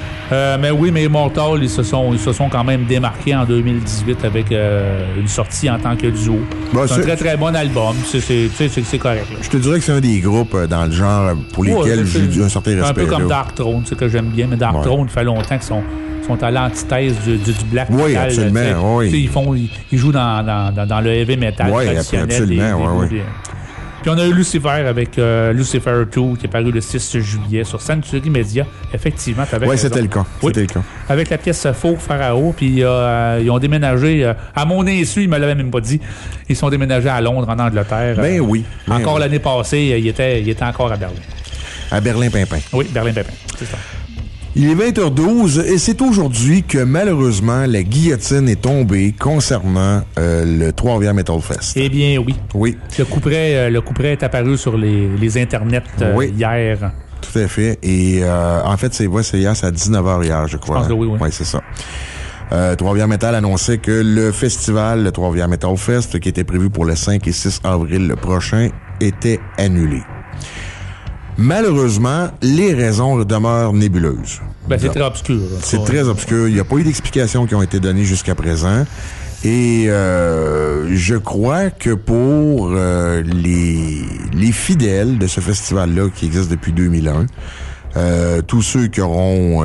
Mais oui, mais Immortal, ils se sont quand même démarqués en 2018 avec une sortie en tant que duo. C'est un très, très bon album. C'est correct. Là. Je te dirais que c'est un des groupes dans le genre pour lesquels j'ai un certain respect. Un peu comme Dark Throne, que j'aime bien. Mais Dark Throne, ça fait longtemps qu'ils sont à l'antithèse du black metal. Oui, absolument. Oui. Ils jouent dans le heavy metal traditionnel. Absolument, oui. Puis on a eu Lucifer avec Lucifer 2 qui est paru le 6 juillet sur Century Media. Effectivement, tu avais raison. C'était le cas. Oui. Avec la pièce Faux Pharaon. Puis ils ont déménagé, à mon insu, ils me l'avaient même pas dit, ils sont déménagés à Londres, en Angleterre. Encore l'année passée, ils étaient encore à Berlin. À Berlin-Pimpin. Oui, Berlin-Pimpin, c'est ça. Il est 20h12 et c'est aujourd'hui que malheureusement la guillotine est tombée concernant le Trois-Rivières Metal Fest. Eh bien oui. Oui. Le couperet est apparu sur les internets hier. Tout à fait. Et en fait, c'est hier, c'est à 19h hier, je crois. Je pense que oui. Oui, c'est ça. Trois-Rivières Metal annonçait que le festival, le Trois-Rivières Metal Fest, qui était prévu pour le 5 et 6 avril prochain, était annulé. Malheureusement, les raisons demeurent nébuleuses. C'est très obscur. C'est très obscur. Il n'y a pas eu d'explications qui ont été données jusqu'à présent. Et je crois que pour les fidèles de ce festival-là qui existe depuis 2001, tous ceux qui auront,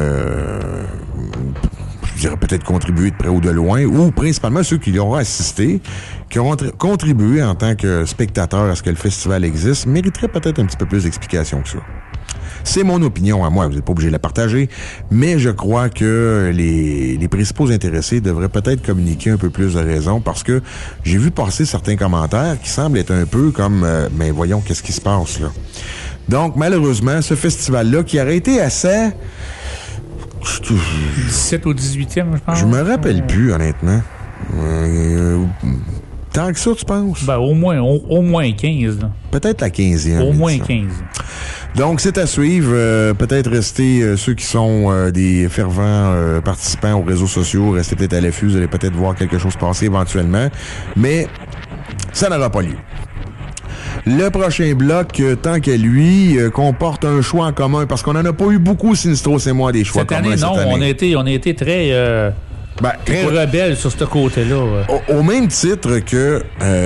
je dirais peut-être contribué de près ou de loin, ou principalement ceux qui y auront assisté, qui auront contribué en tant que spectateurs à ce que le festival existe, mériteraient peut-être un petit peu plus d'explications que ça. C'est mon opinion à moi, vous n'êtes pas obligé de la partager, mais je crois que les principaux intéressés devraient peut-être communiquer un peu plus de raison, parce que j'ai vu passer certains commentaires qui semblent être un peu comme mais voyons qu'est-ce qui se passe là. Donc malheureusement, ce festival-là qui aurait été assez 17 au 18e, je pense. Je me rappelle plus, honnêtement. Tant que ça, tu penses? Au moins 15. Là. Peut-être la 15e. Au moins 15. Donc, c'est à suivre. Peut-être rester ceux qui sont des fervents participants aux réseaux sociaux. Restez peut-être à l'affût. Vous allez peut-être voir quelque chose passer éventuellement. Mais ça n'aura pas lieu. Le prochain bloc, tant qu'à lui, comporte un choix en commun, parce qu'on n'en a pas eu beaucoup, Sinistros et moi, des choix communs cette année. On a été très... très rebelle sur ce côté-là. Au même titre que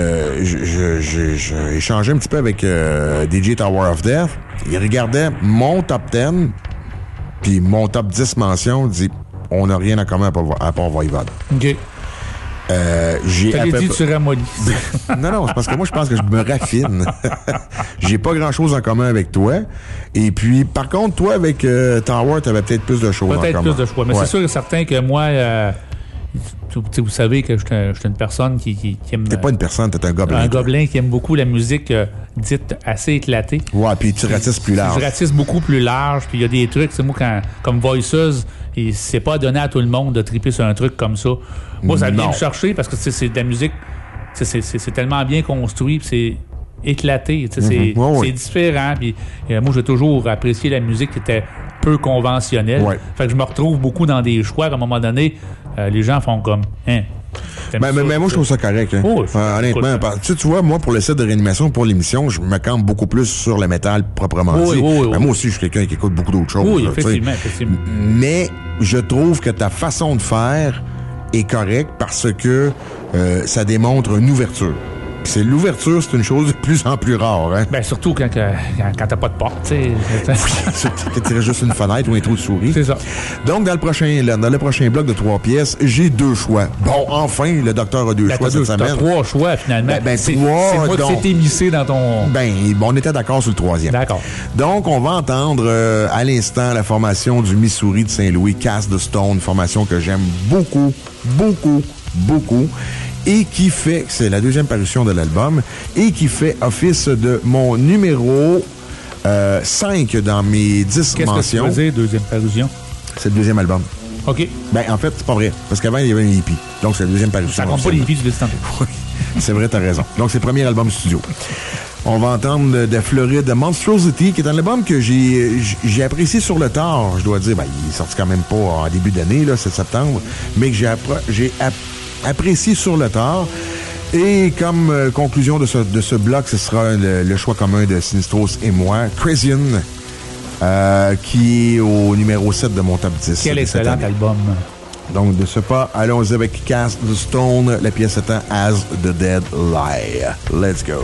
j'ai échangé un petit peu avec DJ Tower of Death. Il regardait mon top 10 puis mon top 10 mentions. Il dit, on n'a rien en commun à part Voivode. OK. T'avais dit tu ramollis. Non, c'est parce que moi, je pense que je me raffine. J'ai pas grand-chose en commun avec toi. Et puis, par contre, toi, avec Tower, t'avais peut-être plus de choses en commun. Peut-être plus de choix. Mais c'est sûr et certain que moi... vous savez que je suis une personne qui aime... T'es pas une personne, t'es un gobelin. Un gobelin qui aime beaucoup la musique dite assez éclatée. Ouais, puis tu ratisses plus large. Je ratisse beaucoup plus large, puis il y a des trucs, c'est moi, comme Voices, et c'est pas donné à tout le monde de triper sur un truc comme ça. Moi, ça vient me chercher parce que c'est de la musique, c'est tellement bien construit, puis c'est éclaté, c'est différent. Puis moi, j'ai toujours apprécié la musique qui était peu conventionnelle. Ouais. Fait que je me retrouve beaucoup dans des choix, à un moment donné, les gens font comme... Mais moi, je trouve ça correct. Hein. Oh, honnêtement, tu vois, moi, pour le set de réanimation, pour l'émission, je me campe beaucoup plus sur le métal proprement dit. Moi aussi, je suis quelqu'un qui écoute beaucoup d'autres choses. Oui, effectivement. Mais je trouve que ta façon de faire est correcte parce que ça démontre une ouverture. Puis l'ouverture, c'est une chose de plus en plus rare. Hein? Ben, surtout quand t'as pas de porte, tu sais. Tu juste une fenêtre ou un trou de souris. C'est ça. Donc, dans le prochain bloc de 3 pièces, j'ai 2 choix. Bon, enfin, le docteur a 2 choix cette semaine. T'as 3 choix, finalement. C'est moi qui s'est émissé dans ton... on était d'accord sur le 3e. D'accord. Donc, on va entendre à l'instant la formation du Missouri de Saint-Louis, Cast the Stone, formation que j'aime beaucoup, beaucoup, beaucoup. Et qui fait, c'est la 2e parution de l'album, et qui fait office de mon numéro 5 dans mes 10 mentions. Qu'est-ce que tu faisais, 2e parution? C'est le 2e album. OK. En fait, c'est pas vrai. Parce qu'avant, il y avait un hippie. Donc, c'est la 2e parution. Ça compte pas les hippies, tu l'as dit tantôt. Oui, c'est vrai, t'as raison. Donc, c'est le premier album studio. On va entendre de Floride Monstrosity, qui est un album que j'ai apprécié sur le tard. Je dois dire, il est sorti quand même pas en début d'année, là, 7 septembre, mais que j'ai apprécié sur le tard. Et comme conclusion de ce bloc, ce sera le choix commun de Sinistros et moi, Crazian, qui est au numéro 7 de mon top 10. Quel excellent album. Donc, de ce pas, allons-y avec Cast the Stone, la pièce étant As the Dead Lie. Let's go.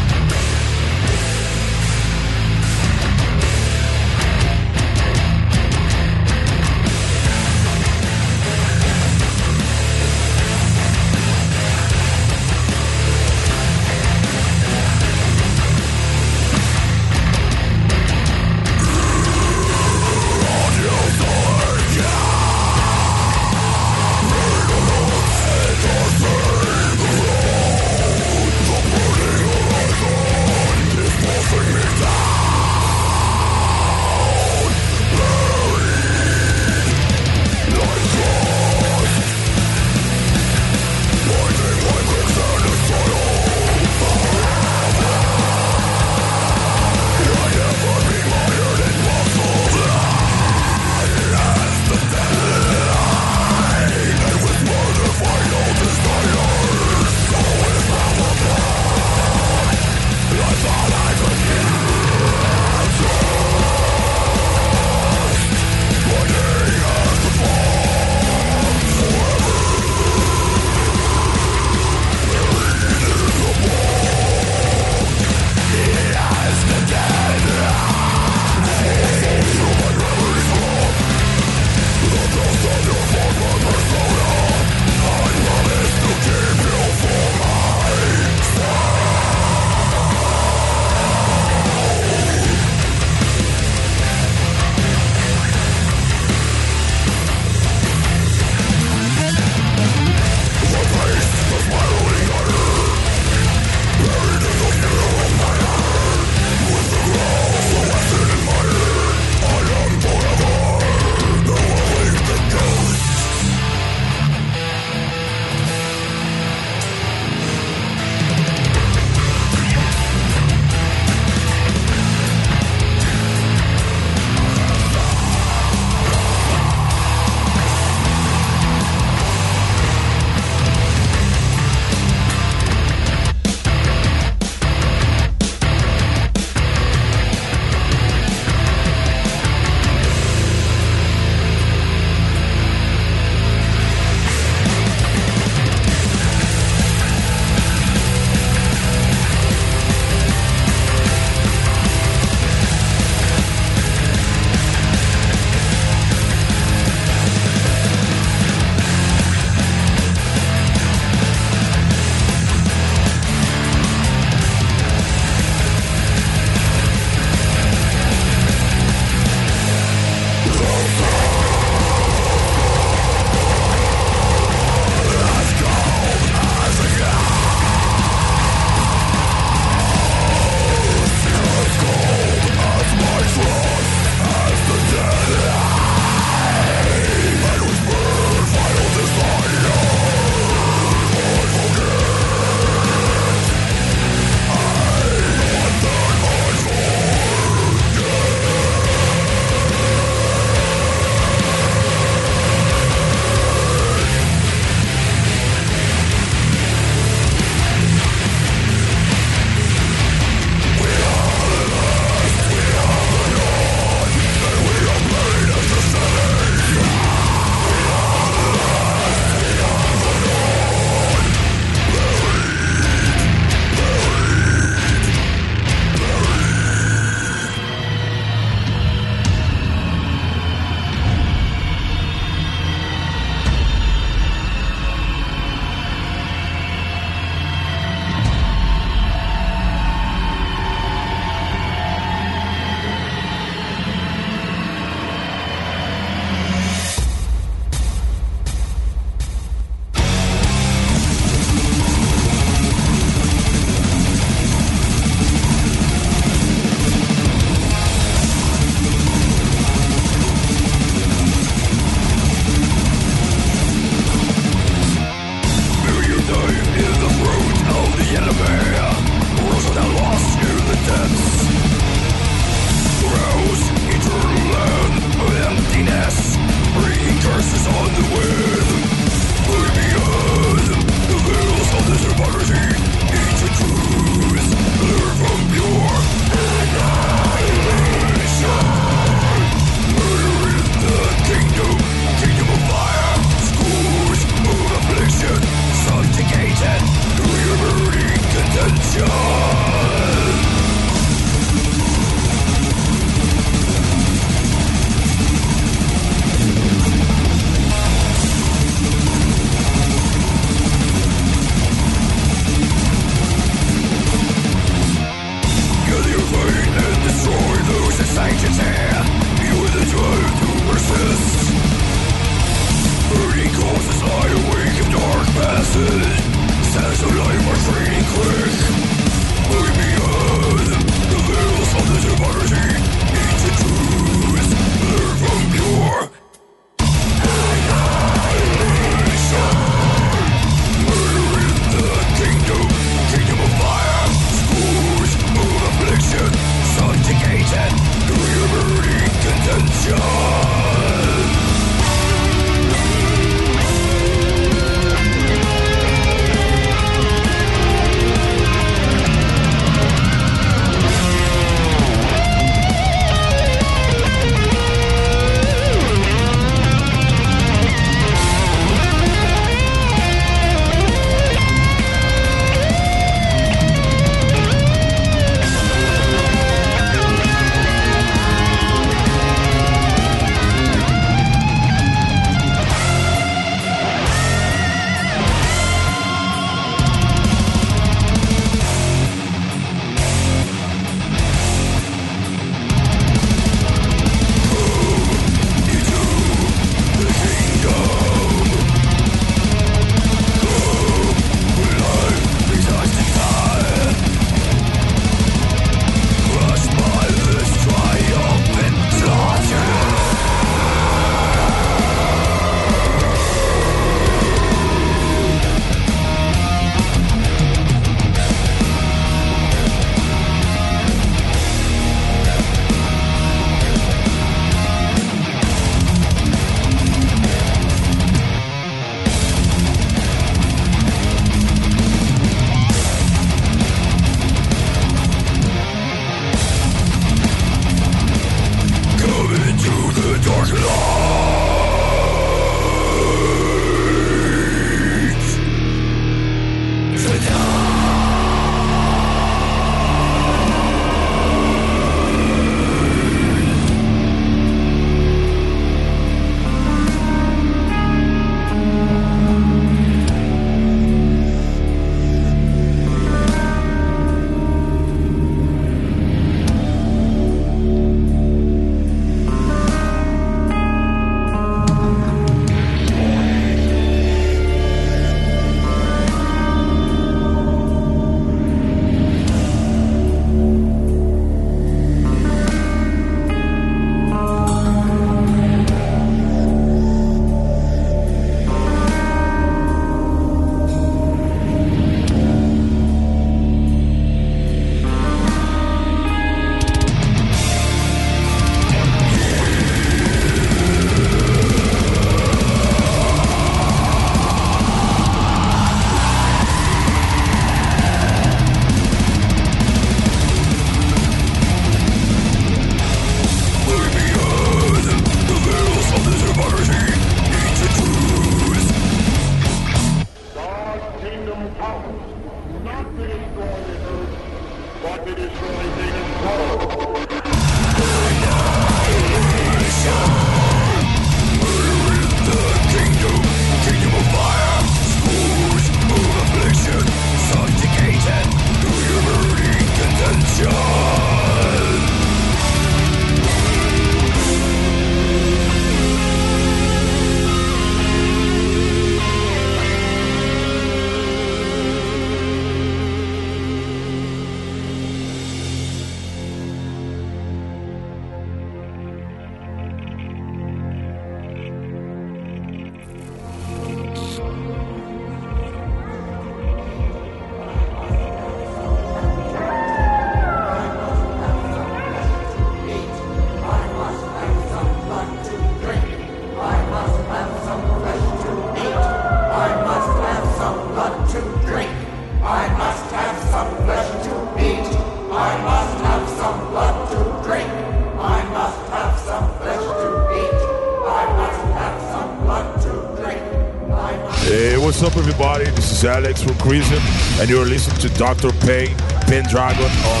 What's up, everybody? This is Alex from Crisium, and you're listening to Dr. Pain, Pendragon on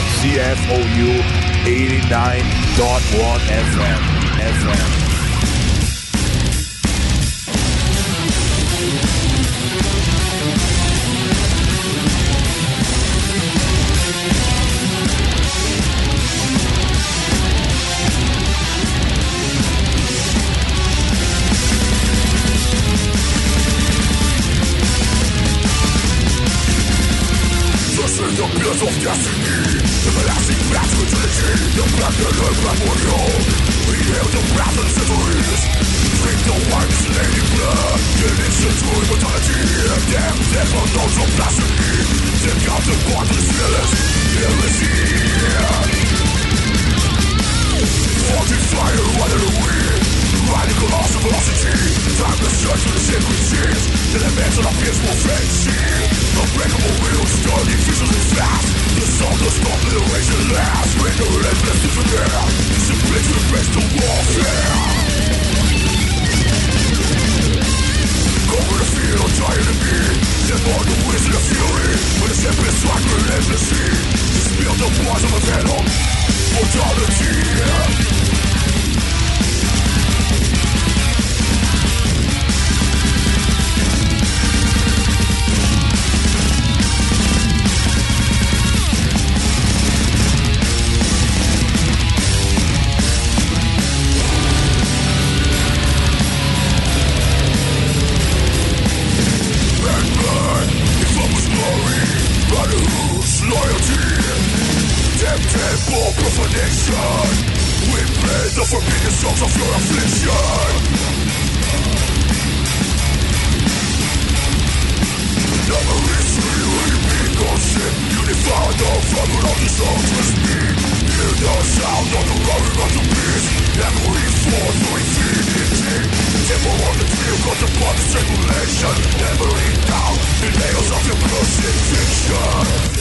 CFOU 89.1 FM. Of destiny, everlasting path to eternity, the black and the memorial. We hail the wrath and centuries. Drink the white slain blood. Get into immortality. Damn death on those of blasphemy. Take out the godless fearless. Heresy. Forging fire, rather than we. Radical loss of velocity. Time to search for the sacred seeds. The elements of the peaceful fancy. Unbreakable will, sturdy, visually fast. The soul does not erase the last. When the relentless is there, it's a bridge to embrace the warfare. Cover the field, try to be. Then more the wisdom of fury. When the tempest strike relentlessly. Spill the blood of a venom. Mortality. For profanation, we play the forbidden songs of your affliction. Never history will be gossip. Unify the fabric of the soul to speak. Hear the sound of the roaring of the beast. Every force for infinity. Temple on the tree of the body circulation. Never eat down the nails of your crucifixion.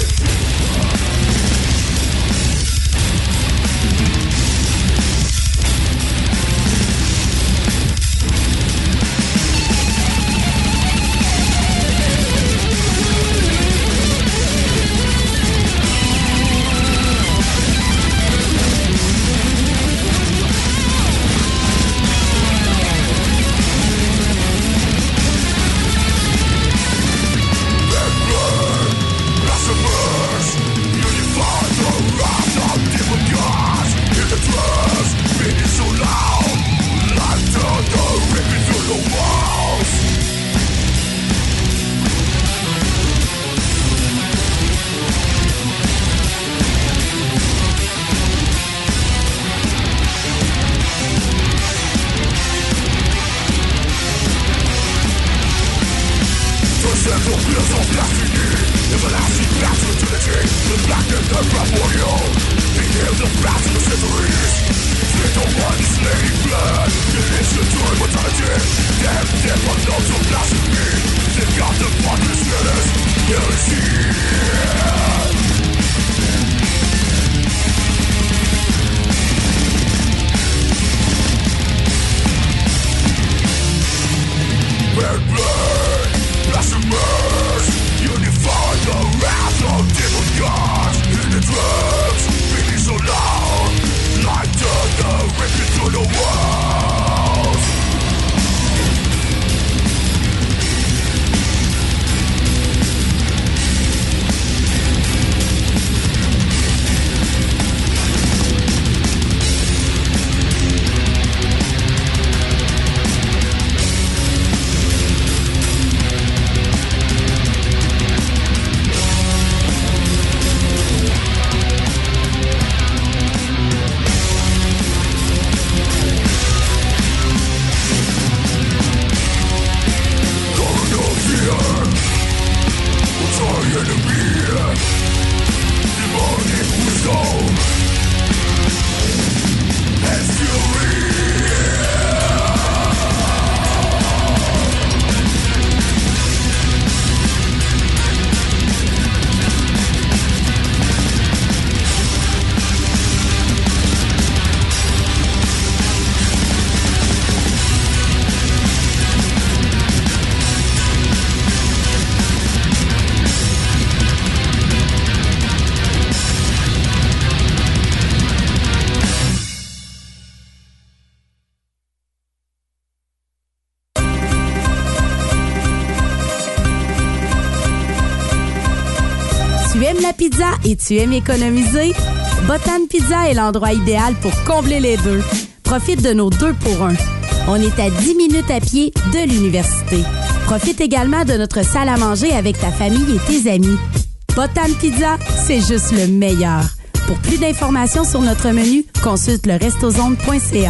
Tu aimes la pizza et tu aimes économiser? Botan Pizza est l'endroit idéal pour combler les deux. Profite de nos 2 pour 1. On est à 10 minutes à pied de l'université. Profite également de notre salle à manger avec ta famille et tes amis. Botan Pizza, c'est juste le meilleur. Pour plus d'informations sur notre menu, consulte le restozone.ca.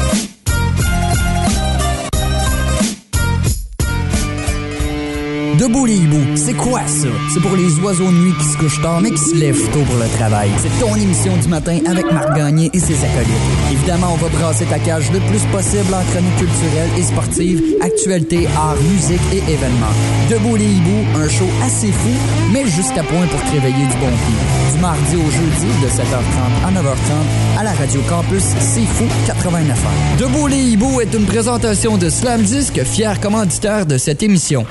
Debout les hiboux, c'est quoi ça? C'est pour les oiseaux de nuit qui se couchent tard mais qui se lèvent tôt pour le travail. C'est ton émission du matin avec Marc Gagné et ses acolytes. Évidemment, on va brasser ta cage le plus possible en chronique culturelle et sportive, actualité, art, musique et événements. Debout les hiboux, un show assez fou, mais juste à point pour te réveiller du bon pied. Du mardi au jeudi, de 7h30 à 9h30, à la Radio Campus, c'est fou 89.1. Debout les hiboux est une présentation de Slam Disc, fier commanditaire de cette émission.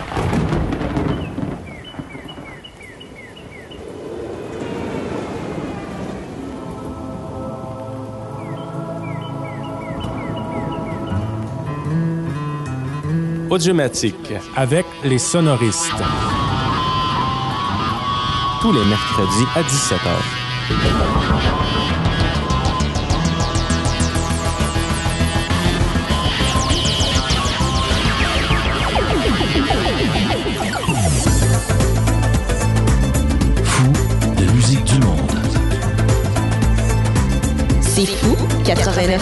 Audiomatique avec les sonoristes. Tous les mercredis à 17h. Fou de musique du monde. C'est fou 89.1.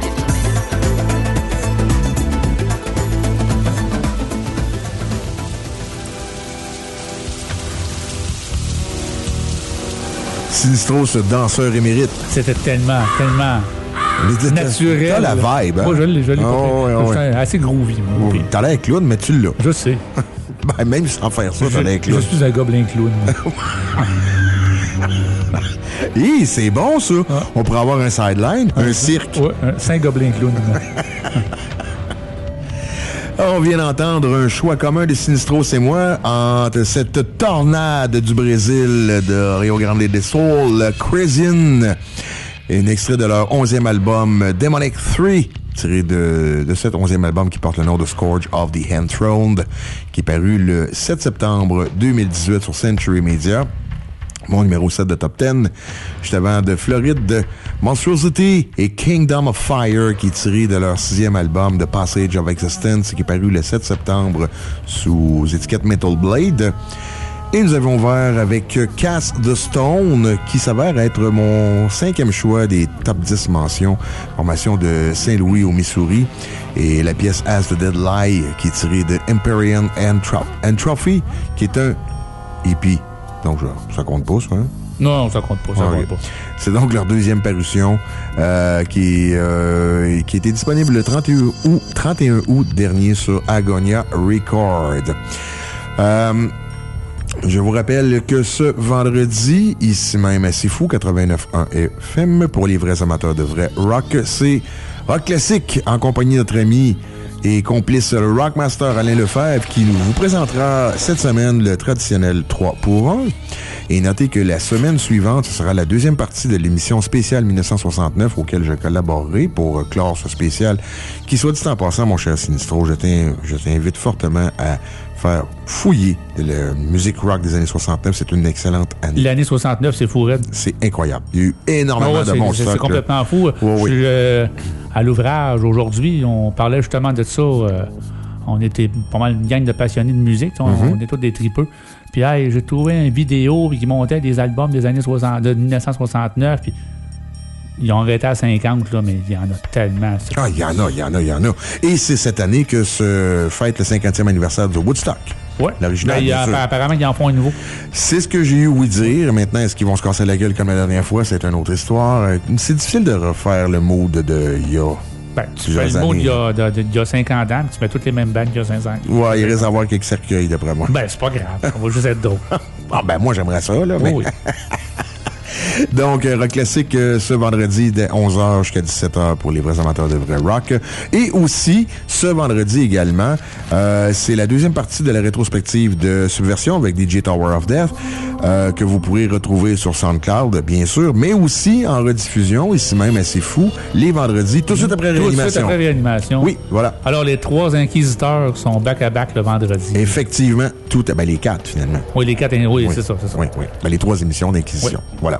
Sinistro, ce danseur émérite. C'était tellement naturel. T'as la vibe, hein? Moi, je l'ai Oh, ouais. assez groovy. Oh, t'as l'air clown, mais tu l'as. Je sais. Ben, même sans faire ça, t'as l'air clown. Je suis un gobelin clown. Hi, c'est bon, ça. Ah. On pourrait avoir un sideline, un cirque. Ouais, un Saint-Gobelin clown. On vient d'entendre un choix commun de Sinistros et moi entre cette tornade du Brésil de Rio Grande do Sul, Crazian, et un extrait de leur 11e album Demonic 3, tiré de cet 11e album qui porte le nom de Scourge of the Enthroned, qui est paru le 7 septembre 2018 sur Century Media. Mon numéro 7 de Top 10, juste avant de Floride, Monstrosity et Kingdom of Fire, qui est tiré de leur 6e album The Passage of Existence, qui est paru le 7 septembre sous étiquette Metal Blade. Et nous avons ouvert avec Cast the Stone, qui s'avère être mon 5e choix des Top 10 mentions, formation de Saint-Louis au Missouri, et la pièce As the Dead Lie, qui est tirée de Empyrean Entropy, qui est un EP. Donc, ça compte pas, ça, hein? Non, ça compte pas. Ça compte pas. C'est donc leur deuxième parution qui était disponible le 31 août dernier sur Agonia Records. Je vous rappelle que ce vendredi, ici même à C'est Fou, 89.1 FM, pour les vrais amateurs de vrai rock, c'est Rock Classique en compagnie de notre ami et complice le Rockmaster Alain Lefebvre qui vous présentera cette semaine le traditionnel 3 pour 1. Et notez que la semaine suivante, ce sera la deuxième partie de l'émission spéciale 1969 auquel je collaborerai pour clore ce spécial qui, soit dit en passant, mon cher Sinistro, je t'invite fortement à faire fouiller la musique rock des années 69. C'est une excellente année. L'année 69, c'est fou raide. C'est incroyable. Il y a eu énormément de bons stocks. C'est complètement fou. Je suis à l'ouvrage aujourd'hui. On parlait justement de ça. On était pas mal une gang de passionnés de musique. On est tous des tripeux. Puis j'ai trouvé une vidéo qui montait des albums des années 1969. Puis ils ont arrêté à 50, là, mais il y en a tellement. Ah, il y en a. Et c'est cette année que se fête le 50e anniversaire de Woodstock. Oui. L'original. Apparemment, ils en font un nouveau. C'est ce que j'ai eu ouï dire. Maintenant, est-ce qu'ils vont se casser la gueule comme la dernière fois? C'est une autre histoire. C'est difficile de refaire le mood de il y a. Tu fais le mood il y a 50 ans, puis tu mets toutes les mêmes bandes qu'il y a 5 ans. Ouais, il risque d'avoir quelques cercueils, d'après moi. C'est pas grave. On va juste être drôle. Moi, j'aimerais ça, là. Mais... Oui. Donc, Rock Classique ce vendredi de 11h jusqu'à 17h pour les vrais amateurs de vrai rock. Et aussi, ce vendredi également, c'est la deuxième partie de la rétrospective de Subversion avec DJ Tower of Death que vous pourrez retrouver sur SoundCloud, bien sûr, mais aussi en rediffusion, ici même à C'est Fou, les vendredis, tout de suite après Réanimation. Tout de suite après Réanimation. Oui, voilà. Alors, les 3 inquisiteurs sont back-à-back le vendredi. Effectivement, les 4, finalement. Oui, les 4, c'est ça. Oui. Les 3 émissions d'Inquisition. Oui. Voilà.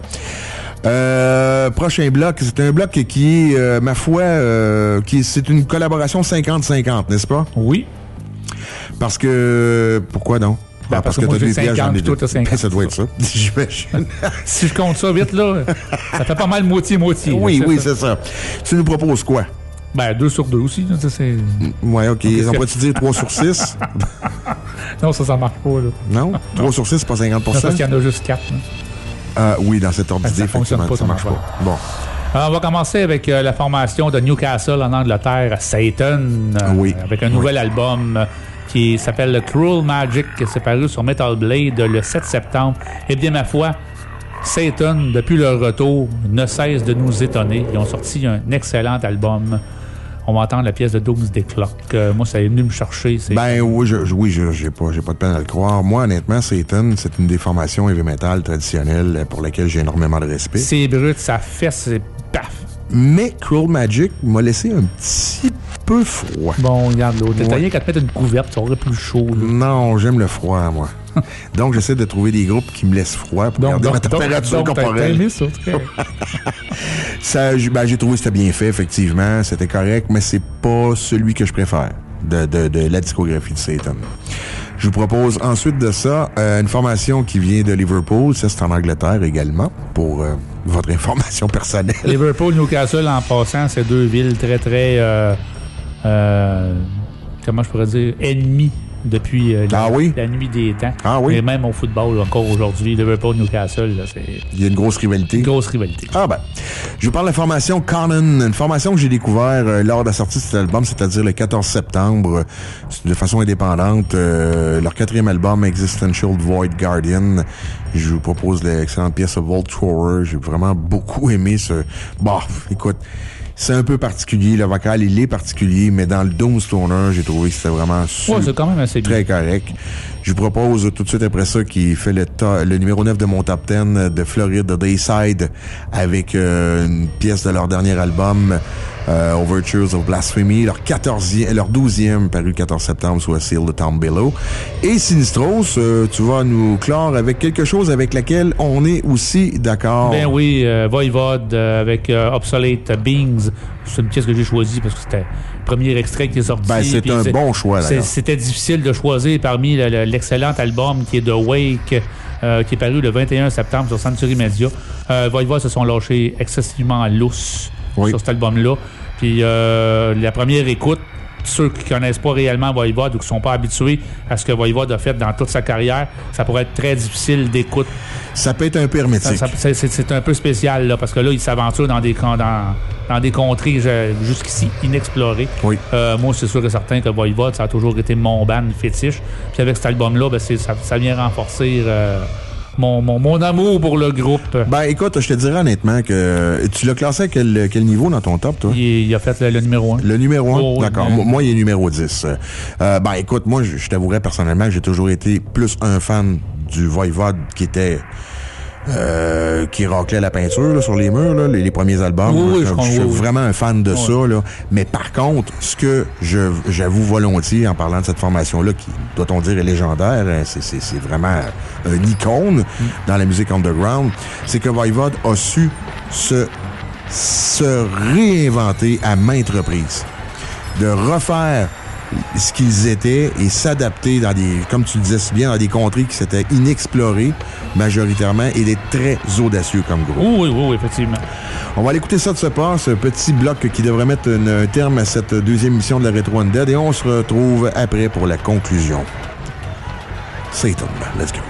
Prochain bloc, c'est un bloc qui est, ma foi, c'est une collaboration 50-50, n'est-ce pas? Oui. Parce que... Pourquoi donc? Parce que moi, j'ai 50, puis toi, t'as 50. Ça doit être ça. J'imagine. Si je compte ça vite, là, ça fait pas mal moitié-moitié. Oui, c'est ça. Tu nous proposes quoi? 2 sur 2 aussi. Là, c'est... Ouais, OK. On va-tu dire 3 sur 6? Non, ça marche pas, là. Non? 3 sur 6, c'est pas 50%? Non, parce qu'il y en a juste 4. Oui, dans cette ordre d'idée, effectivement, ça marche pas. Bon. Alors, on va commencer avec la formation de Newcastle en Angleterre, Satan, avec un nouvel album qui s'appelle Cruel Magic, qui s'est paru sur Metal Blade le 7 septembre. Et bien, ma foi, Satan, depuis leur retour, ne cesse de nous étonner. Ils ont sorti un excellent album. On va entendre la pièce de Doomsday Clock. Moi, ça est venu me chercher. Oui, j'ai pas de peine à le croire. Moi, honnêtement, Satan, c'est une des formations heavy metal traditionnelles pour laquelle j'ai énormément de respect. C'est brut, ça fait, c'est paf. Mais Cruel Magic m'a laissé un petit peu froid. Bon, regarde l'autre. T'as rien qu'à te mettre une couverte, ça aurait plus chaud. Là. Non, j'aime le froid, moi. Donc, j'essaie de trouver des groupes qui me laissent froid pour garder ma température corporelle. T'as aimé ça, j'ai trouvé que c'était bien fait, effectivement. C'était correct, mais c'est pas celui que je préfère de la discographie de Satan. Je vous propose ensuite de ça une formation qui vient de Liverpool. Ça, c'est en Angleterre également, pour votre information personnelle. Liverpool, Newcastle, en passant, c'est 2 villes très, très... comment je pourrais dire? Ennemies depuis la nuit des temps. Ah oui? Et même au football, encore aujourd'hui, Liverpool, Newcastle, là, c'est... Il y a une grosse rivalité. Ah ben. Je vous parle de la formation Conan, une formation que j'ai découvert lors de la sortie de cet album, c'est-à-dire le 14 septembre, de façon indépendante. Leur 4e album, Existential Void Guardian. Je vous propose l'excellente pièce Vault Thrower. J'ai vraiment beaucoup aimé ce... écoute... C'est un peu particulier, le vocal, il est particulier, mais dans le Doomstoner, j'ai trouvé que c'était vraiment c'est quand même assez très correct. Je vous propose tout de suite après ça qui fait le numéro 9 de mon top 10 de Floride, de Dayside, avec une pièce de leur dernier album, Overtures of Blasphemy, leur 12e paru le 14 septembre sous la Seal de Tom Below. Et Sinistros, tu vas nous clore avec quelque chose avec laquelle on est aussi d'accord. Ben oui, Voivode avec Obsolete Beings. C'est une pièce que j'ai choisie parce que c'était le premier extrait qui est sorti. C'est un bon choix, d'ailleurs. C'était difficile de choisir parmi l'excellent album qui est The Wake, qui est paru le 21 septembre sur Century Media. Voivode se sont lâchés excessivement lousses sur cet album-là. Puis la première écoute, ceux qui connaissent pas réellement Voivode ou qui sont pas habitués à ce que Voivode a fait dans toute sa carrière, ça pourrait être très difficile d'écoute. Ça peut être un peu hermétique. C'est un peu spécial, là, parce que là, il s'aventure dans des contrées jusqu'ici inexplorées. Oui. Moi, c'est sûr et certain que Voivode, ça a toujours été mon band fétiche. Puis avec cet album-là, ben, ça vient renforcer mon amour pour le groupe. Ben, écoute, je te dirais honnêtement que tu l'as classé à quel niveau dans ton top, toi? Il a fait le numéro 1. Le numéro 1? Oh, d'accord. Moi, il est numéro 10. Ben, écoute, moi, je t'avouerais personnellement que j'ai toujours été plus un fan du Voivode qui raclait la peinture là, sur les murs, là, les premiers albums. Oui, je suis vraiment un fan de ça. Là. Mais par contre, ce que j'avoue volontiers en parlant de cette formation-là, qui, doit-on dire, est légendaire, c'est vraiment une icône dans la musique underground, c'est que Voivode a su se réinventer à maintes reprises. De refaire ce qu'ils étaient et s'adapter dans des, comme tu le disais si bien, dans des contrées qui s'étaient inexplorées majoritairement et d'être très audacieux comme groupe. Oui, effectivement. On va aller écouter ça de ce pas, ce petit bloc qui devrait mettre un terme à cette deuxième émission de la Retro Undead et on se retrouve après pour la conclusion. Satan, let's go.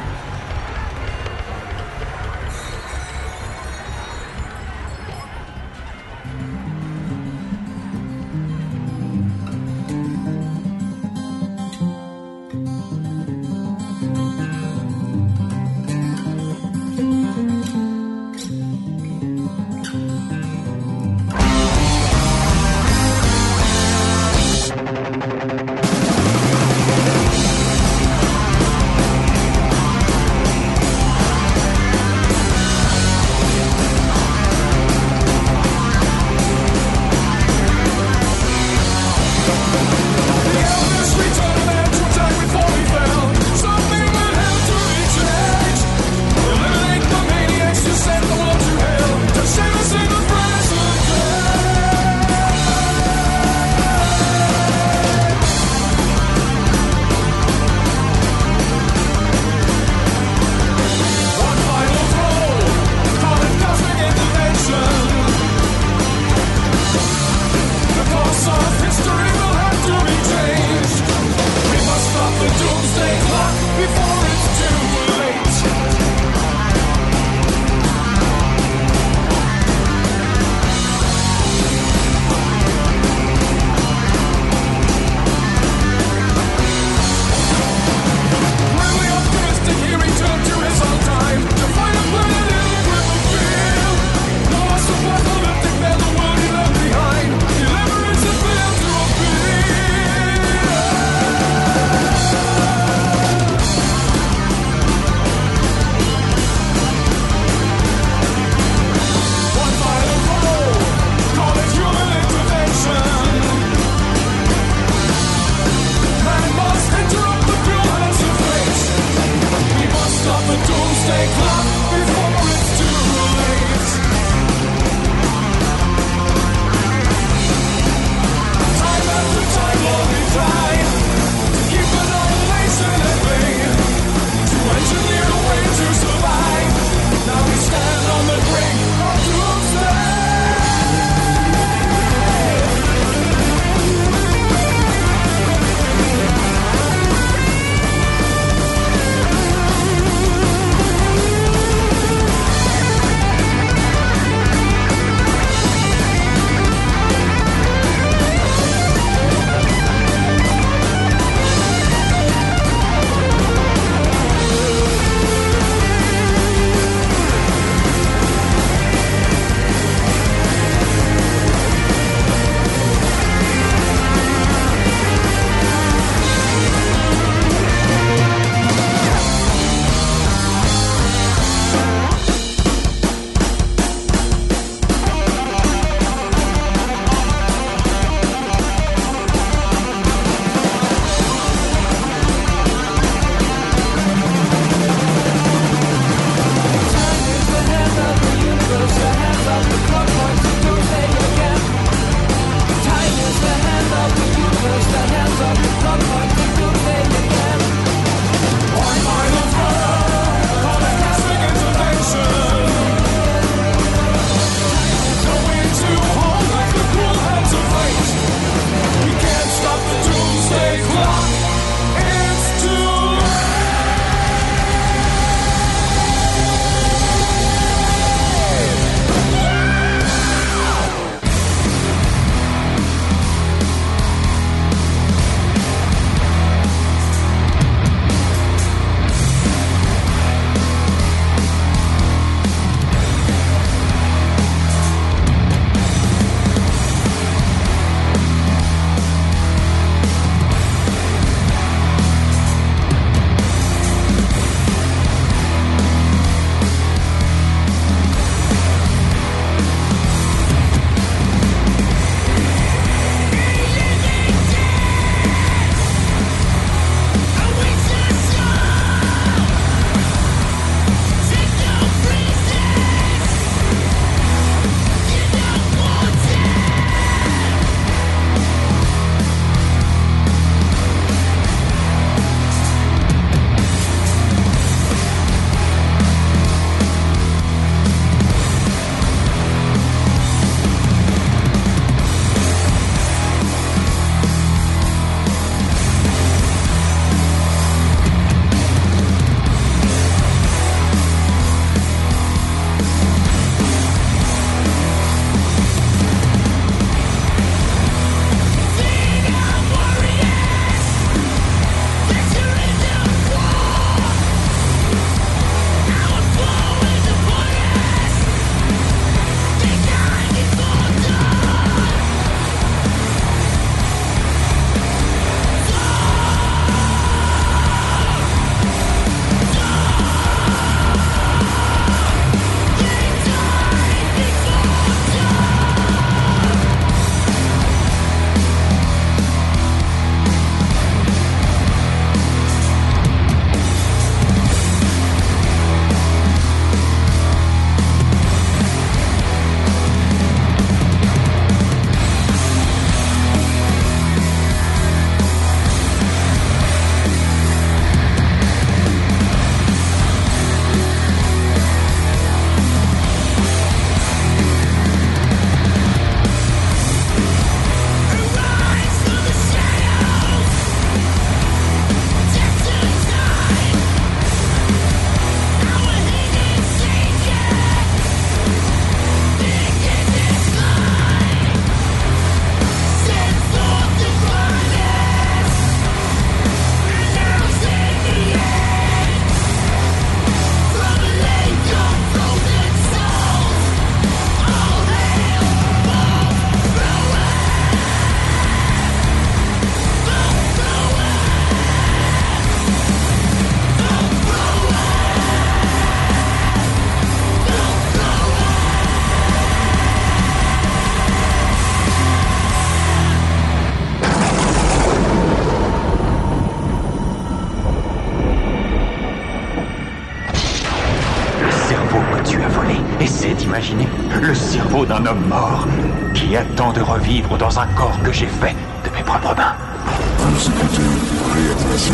cerveau d'un homme mort qui attend de revivre dans un corps que j'ai fait de mes propres mains. Vous écoutez Réanimation.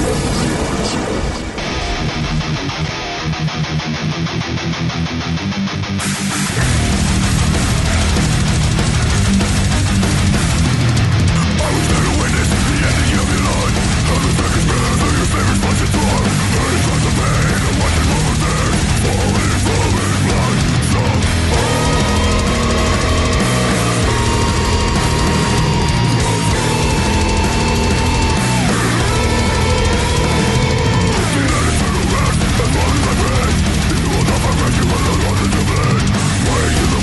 Wait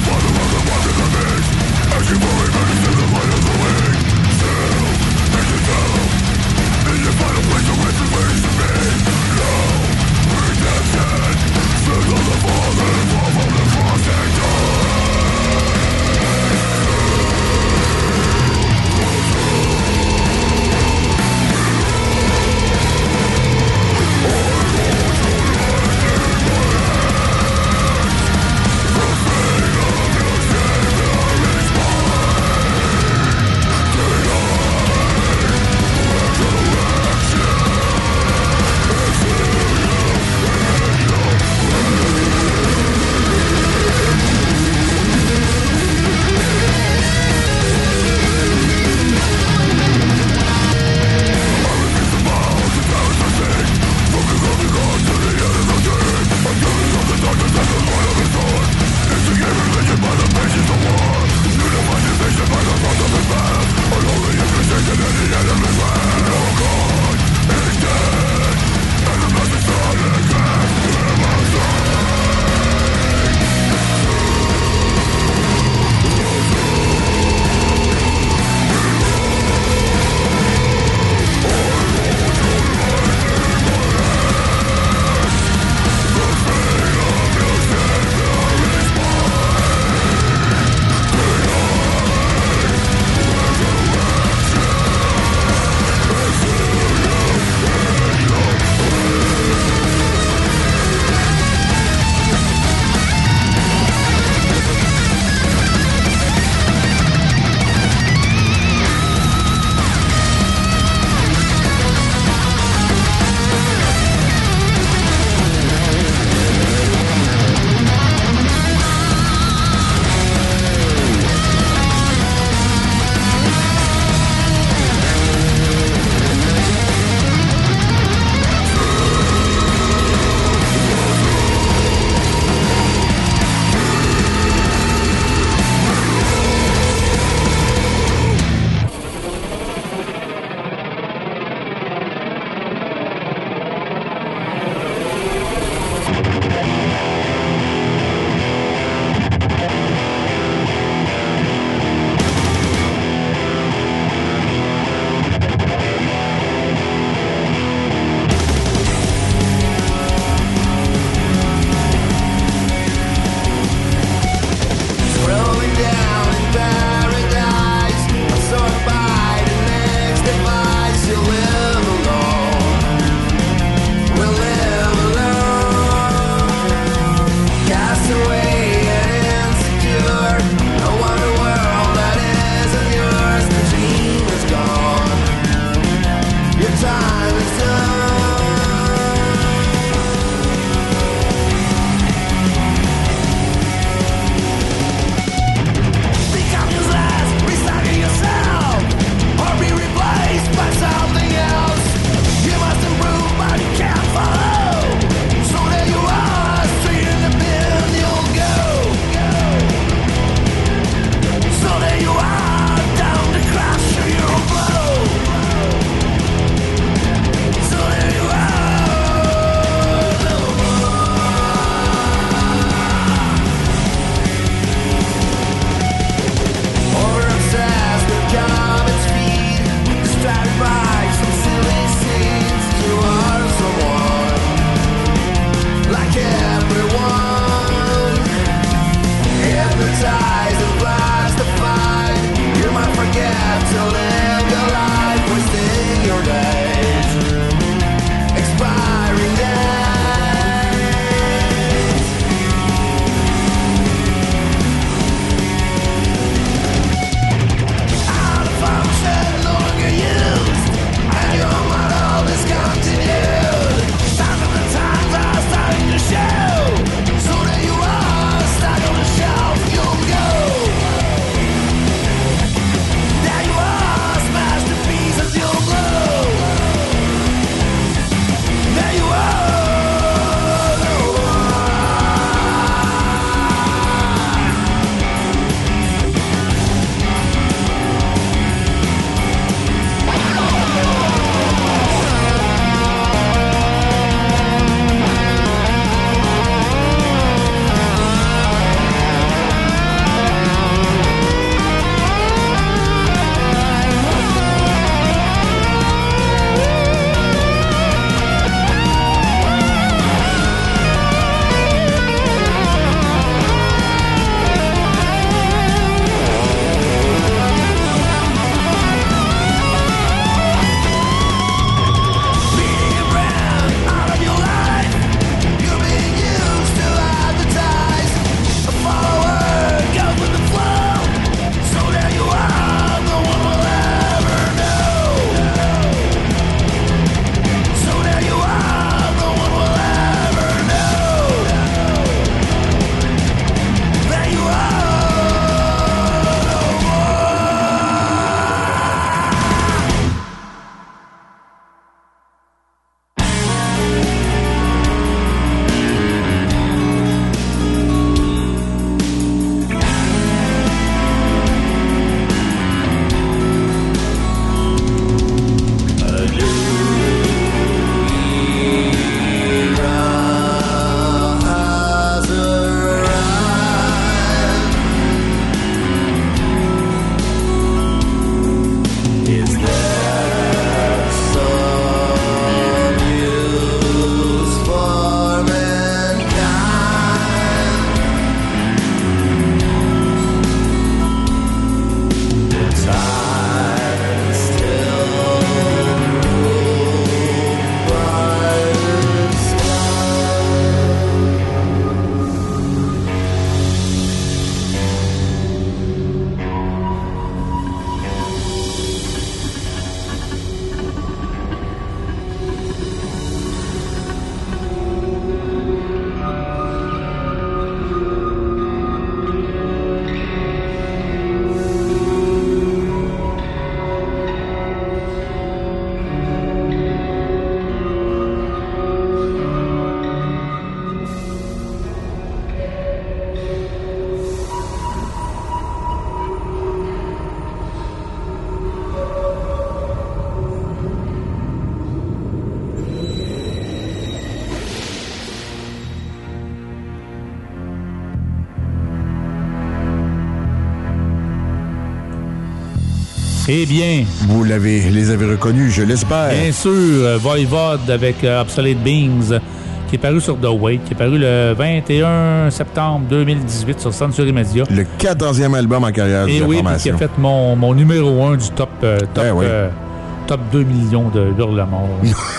Eh bien... Vous les avez reconnus, je l'espère. Bien sûr, Voivode avec Obsolete Beings, qui est paru sur The Wait, qui est paru le 21 septembre 2018 sur Century Media. Le 14e album en carrière de la formation. Qui a fait mon numéro 1 du top 2 millions de hurlements.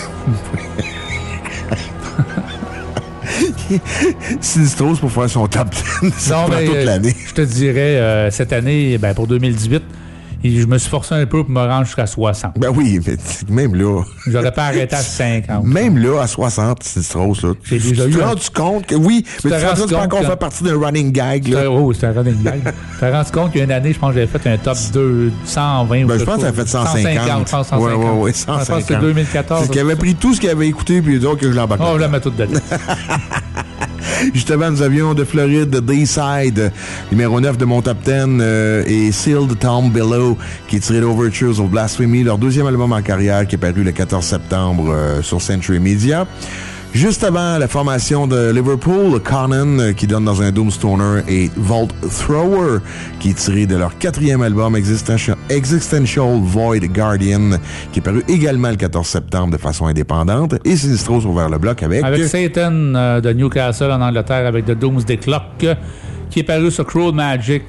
Sinistros pour faire son top 10 toute l'année. Je te dirais, cette année, pour 2018, je me suis forcé un peu pour me rendre jusqu'à 60. Ben oui, mais même là... J'aurais pas arrêté à 50. Même là, à 60, Sinistros, là. J'ai déjà eu... Tu te rends compte que oui, mais tu peux pas encore faire partie d'un running gag, là. Oh, c'est un running gag. Tu te rends compte qu'il y a une année, je pense que j'avais fait un top 2, 120 je pense que tu as fait 150. 150. Oui, 150. Je pense que c'est 2014. C'est qu'il avait pris tout ce qu'il avait écouté, puis donc que je l'embarque. Oh, je la mets toute dedans. Justement, nous avions de Floride, Dayside, numéro 9 de mon top 10, et Sealed Down Below, qui est tiré d'Overtures of Blasphemy, leur deuxième album en carrière, qui est paru le 14 septembre sur Century Media. Juste avant la formation de Liverpool, Conan, qui donne dans un Doomstoner, et Vault Thrower, qui est tiré de leur quatrième album, Existential Void Guardian, qui est paru également le 14 septembre de façon indépendante. Et Sinistros ouvert le bloc avec Satan de Newcastle en Angleterre, avec The Doomsday Clock, qui est paru sur Cruel Magic,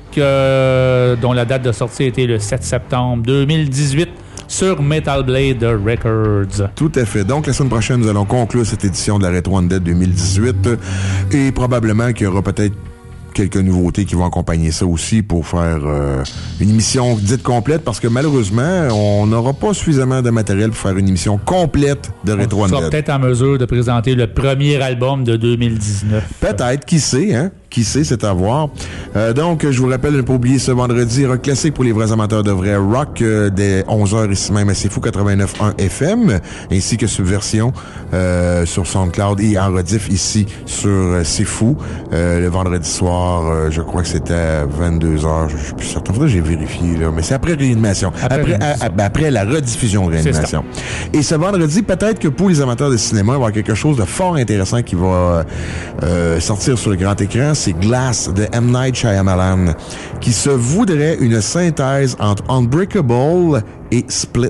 dont la date de sortie était le 7 septembre 2018. Sur Metal Blade Records. Tout à fait. Donc, la semaine prochaine, nous allons conclure cette édition de la Retro Undead 2018 et probablement qu'il y aura peut-être quelques nouveautés qui vont accompagner ça aussi pour faire une émission dite complète parce que malheureusement, on n'aura pas suffisamment de matériel pour faire une émission complète de Retro Undead. On sera peut-être en mesure de présenter le premier album de 2019. Peut-être, qui sait, hein? Qui sait, c'est à voir. Donc, je vous rappelle de ne pas oublier ce vendredi, rock classique pour les vrais amateurs de vrai rock, dès 11h ici même à C'est Fou 89.1 FM, ainsi que Subversion sur SoundCloud et en rediff ici sur C'est Fou. Le vendredi soir, je crois que c'était à 22h, je suis plus certain. Faudrait que j'ai vérifié, là, mais c'est après réanimation. Après la rediffusion de réanimation. Et ce vendredi, peut-être que pour les amateurs de cinéma, il va y avoir quelque chose de fort intéressant qui va sortir sur le grand écran. C'est Glass de M. Night Shyamalan, qui se voudrait une synthèse entre Unbreakable et Split.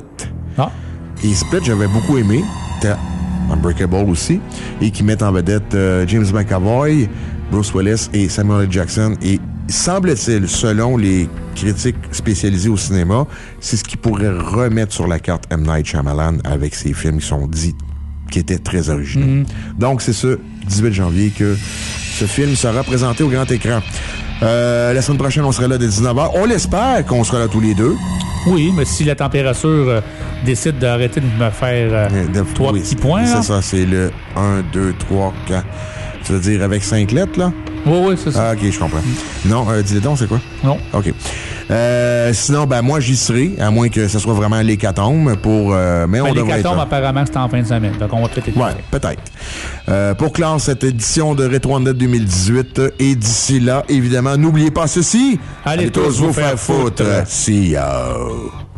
Et Split, j'avais beaucoup aimé. C'était Unbreakable aussi. Et qui met en vedette James McAvoy, Bruce Willis et Samuel L. Jackson. Et semble-t-il, selon les critiques spécialisées au cinéma, c'est ce qui pourrait remettre sur la carte M. Night Shyamalan avec ses films qui sont dits qui étaient très originaux. Donc, c'est ce 18 janvier que ce film sera présenté au grand écran. La semaine prochaine, on sera là dès 19h. On l'espère qu'on sera là tous les deux. Oui, mais si la température décide d'arrêter de me faire 3 petits points. C'est ça, c'est le 1, 2, 3, 4. Tu veux dire avec 5 lettres, là? Oui, c'est ça. Ah, OK, je comprends. Non, dis-le donc, c'est quoi? Non. OK. Sinon, moi, j'y serai, à moins que ce soit vraiment l'hécatombe pour... mais on devrait l'hécatombe, apparemment, c'est en fin de semaine. Donc, on va peut-être être... Ouais, peut-être. Pour clore cette édition de Retro Undead 2018, et d'ici là, évidemment, n'oubliez pas ceci. Allez tous vous faire foutre. See ya.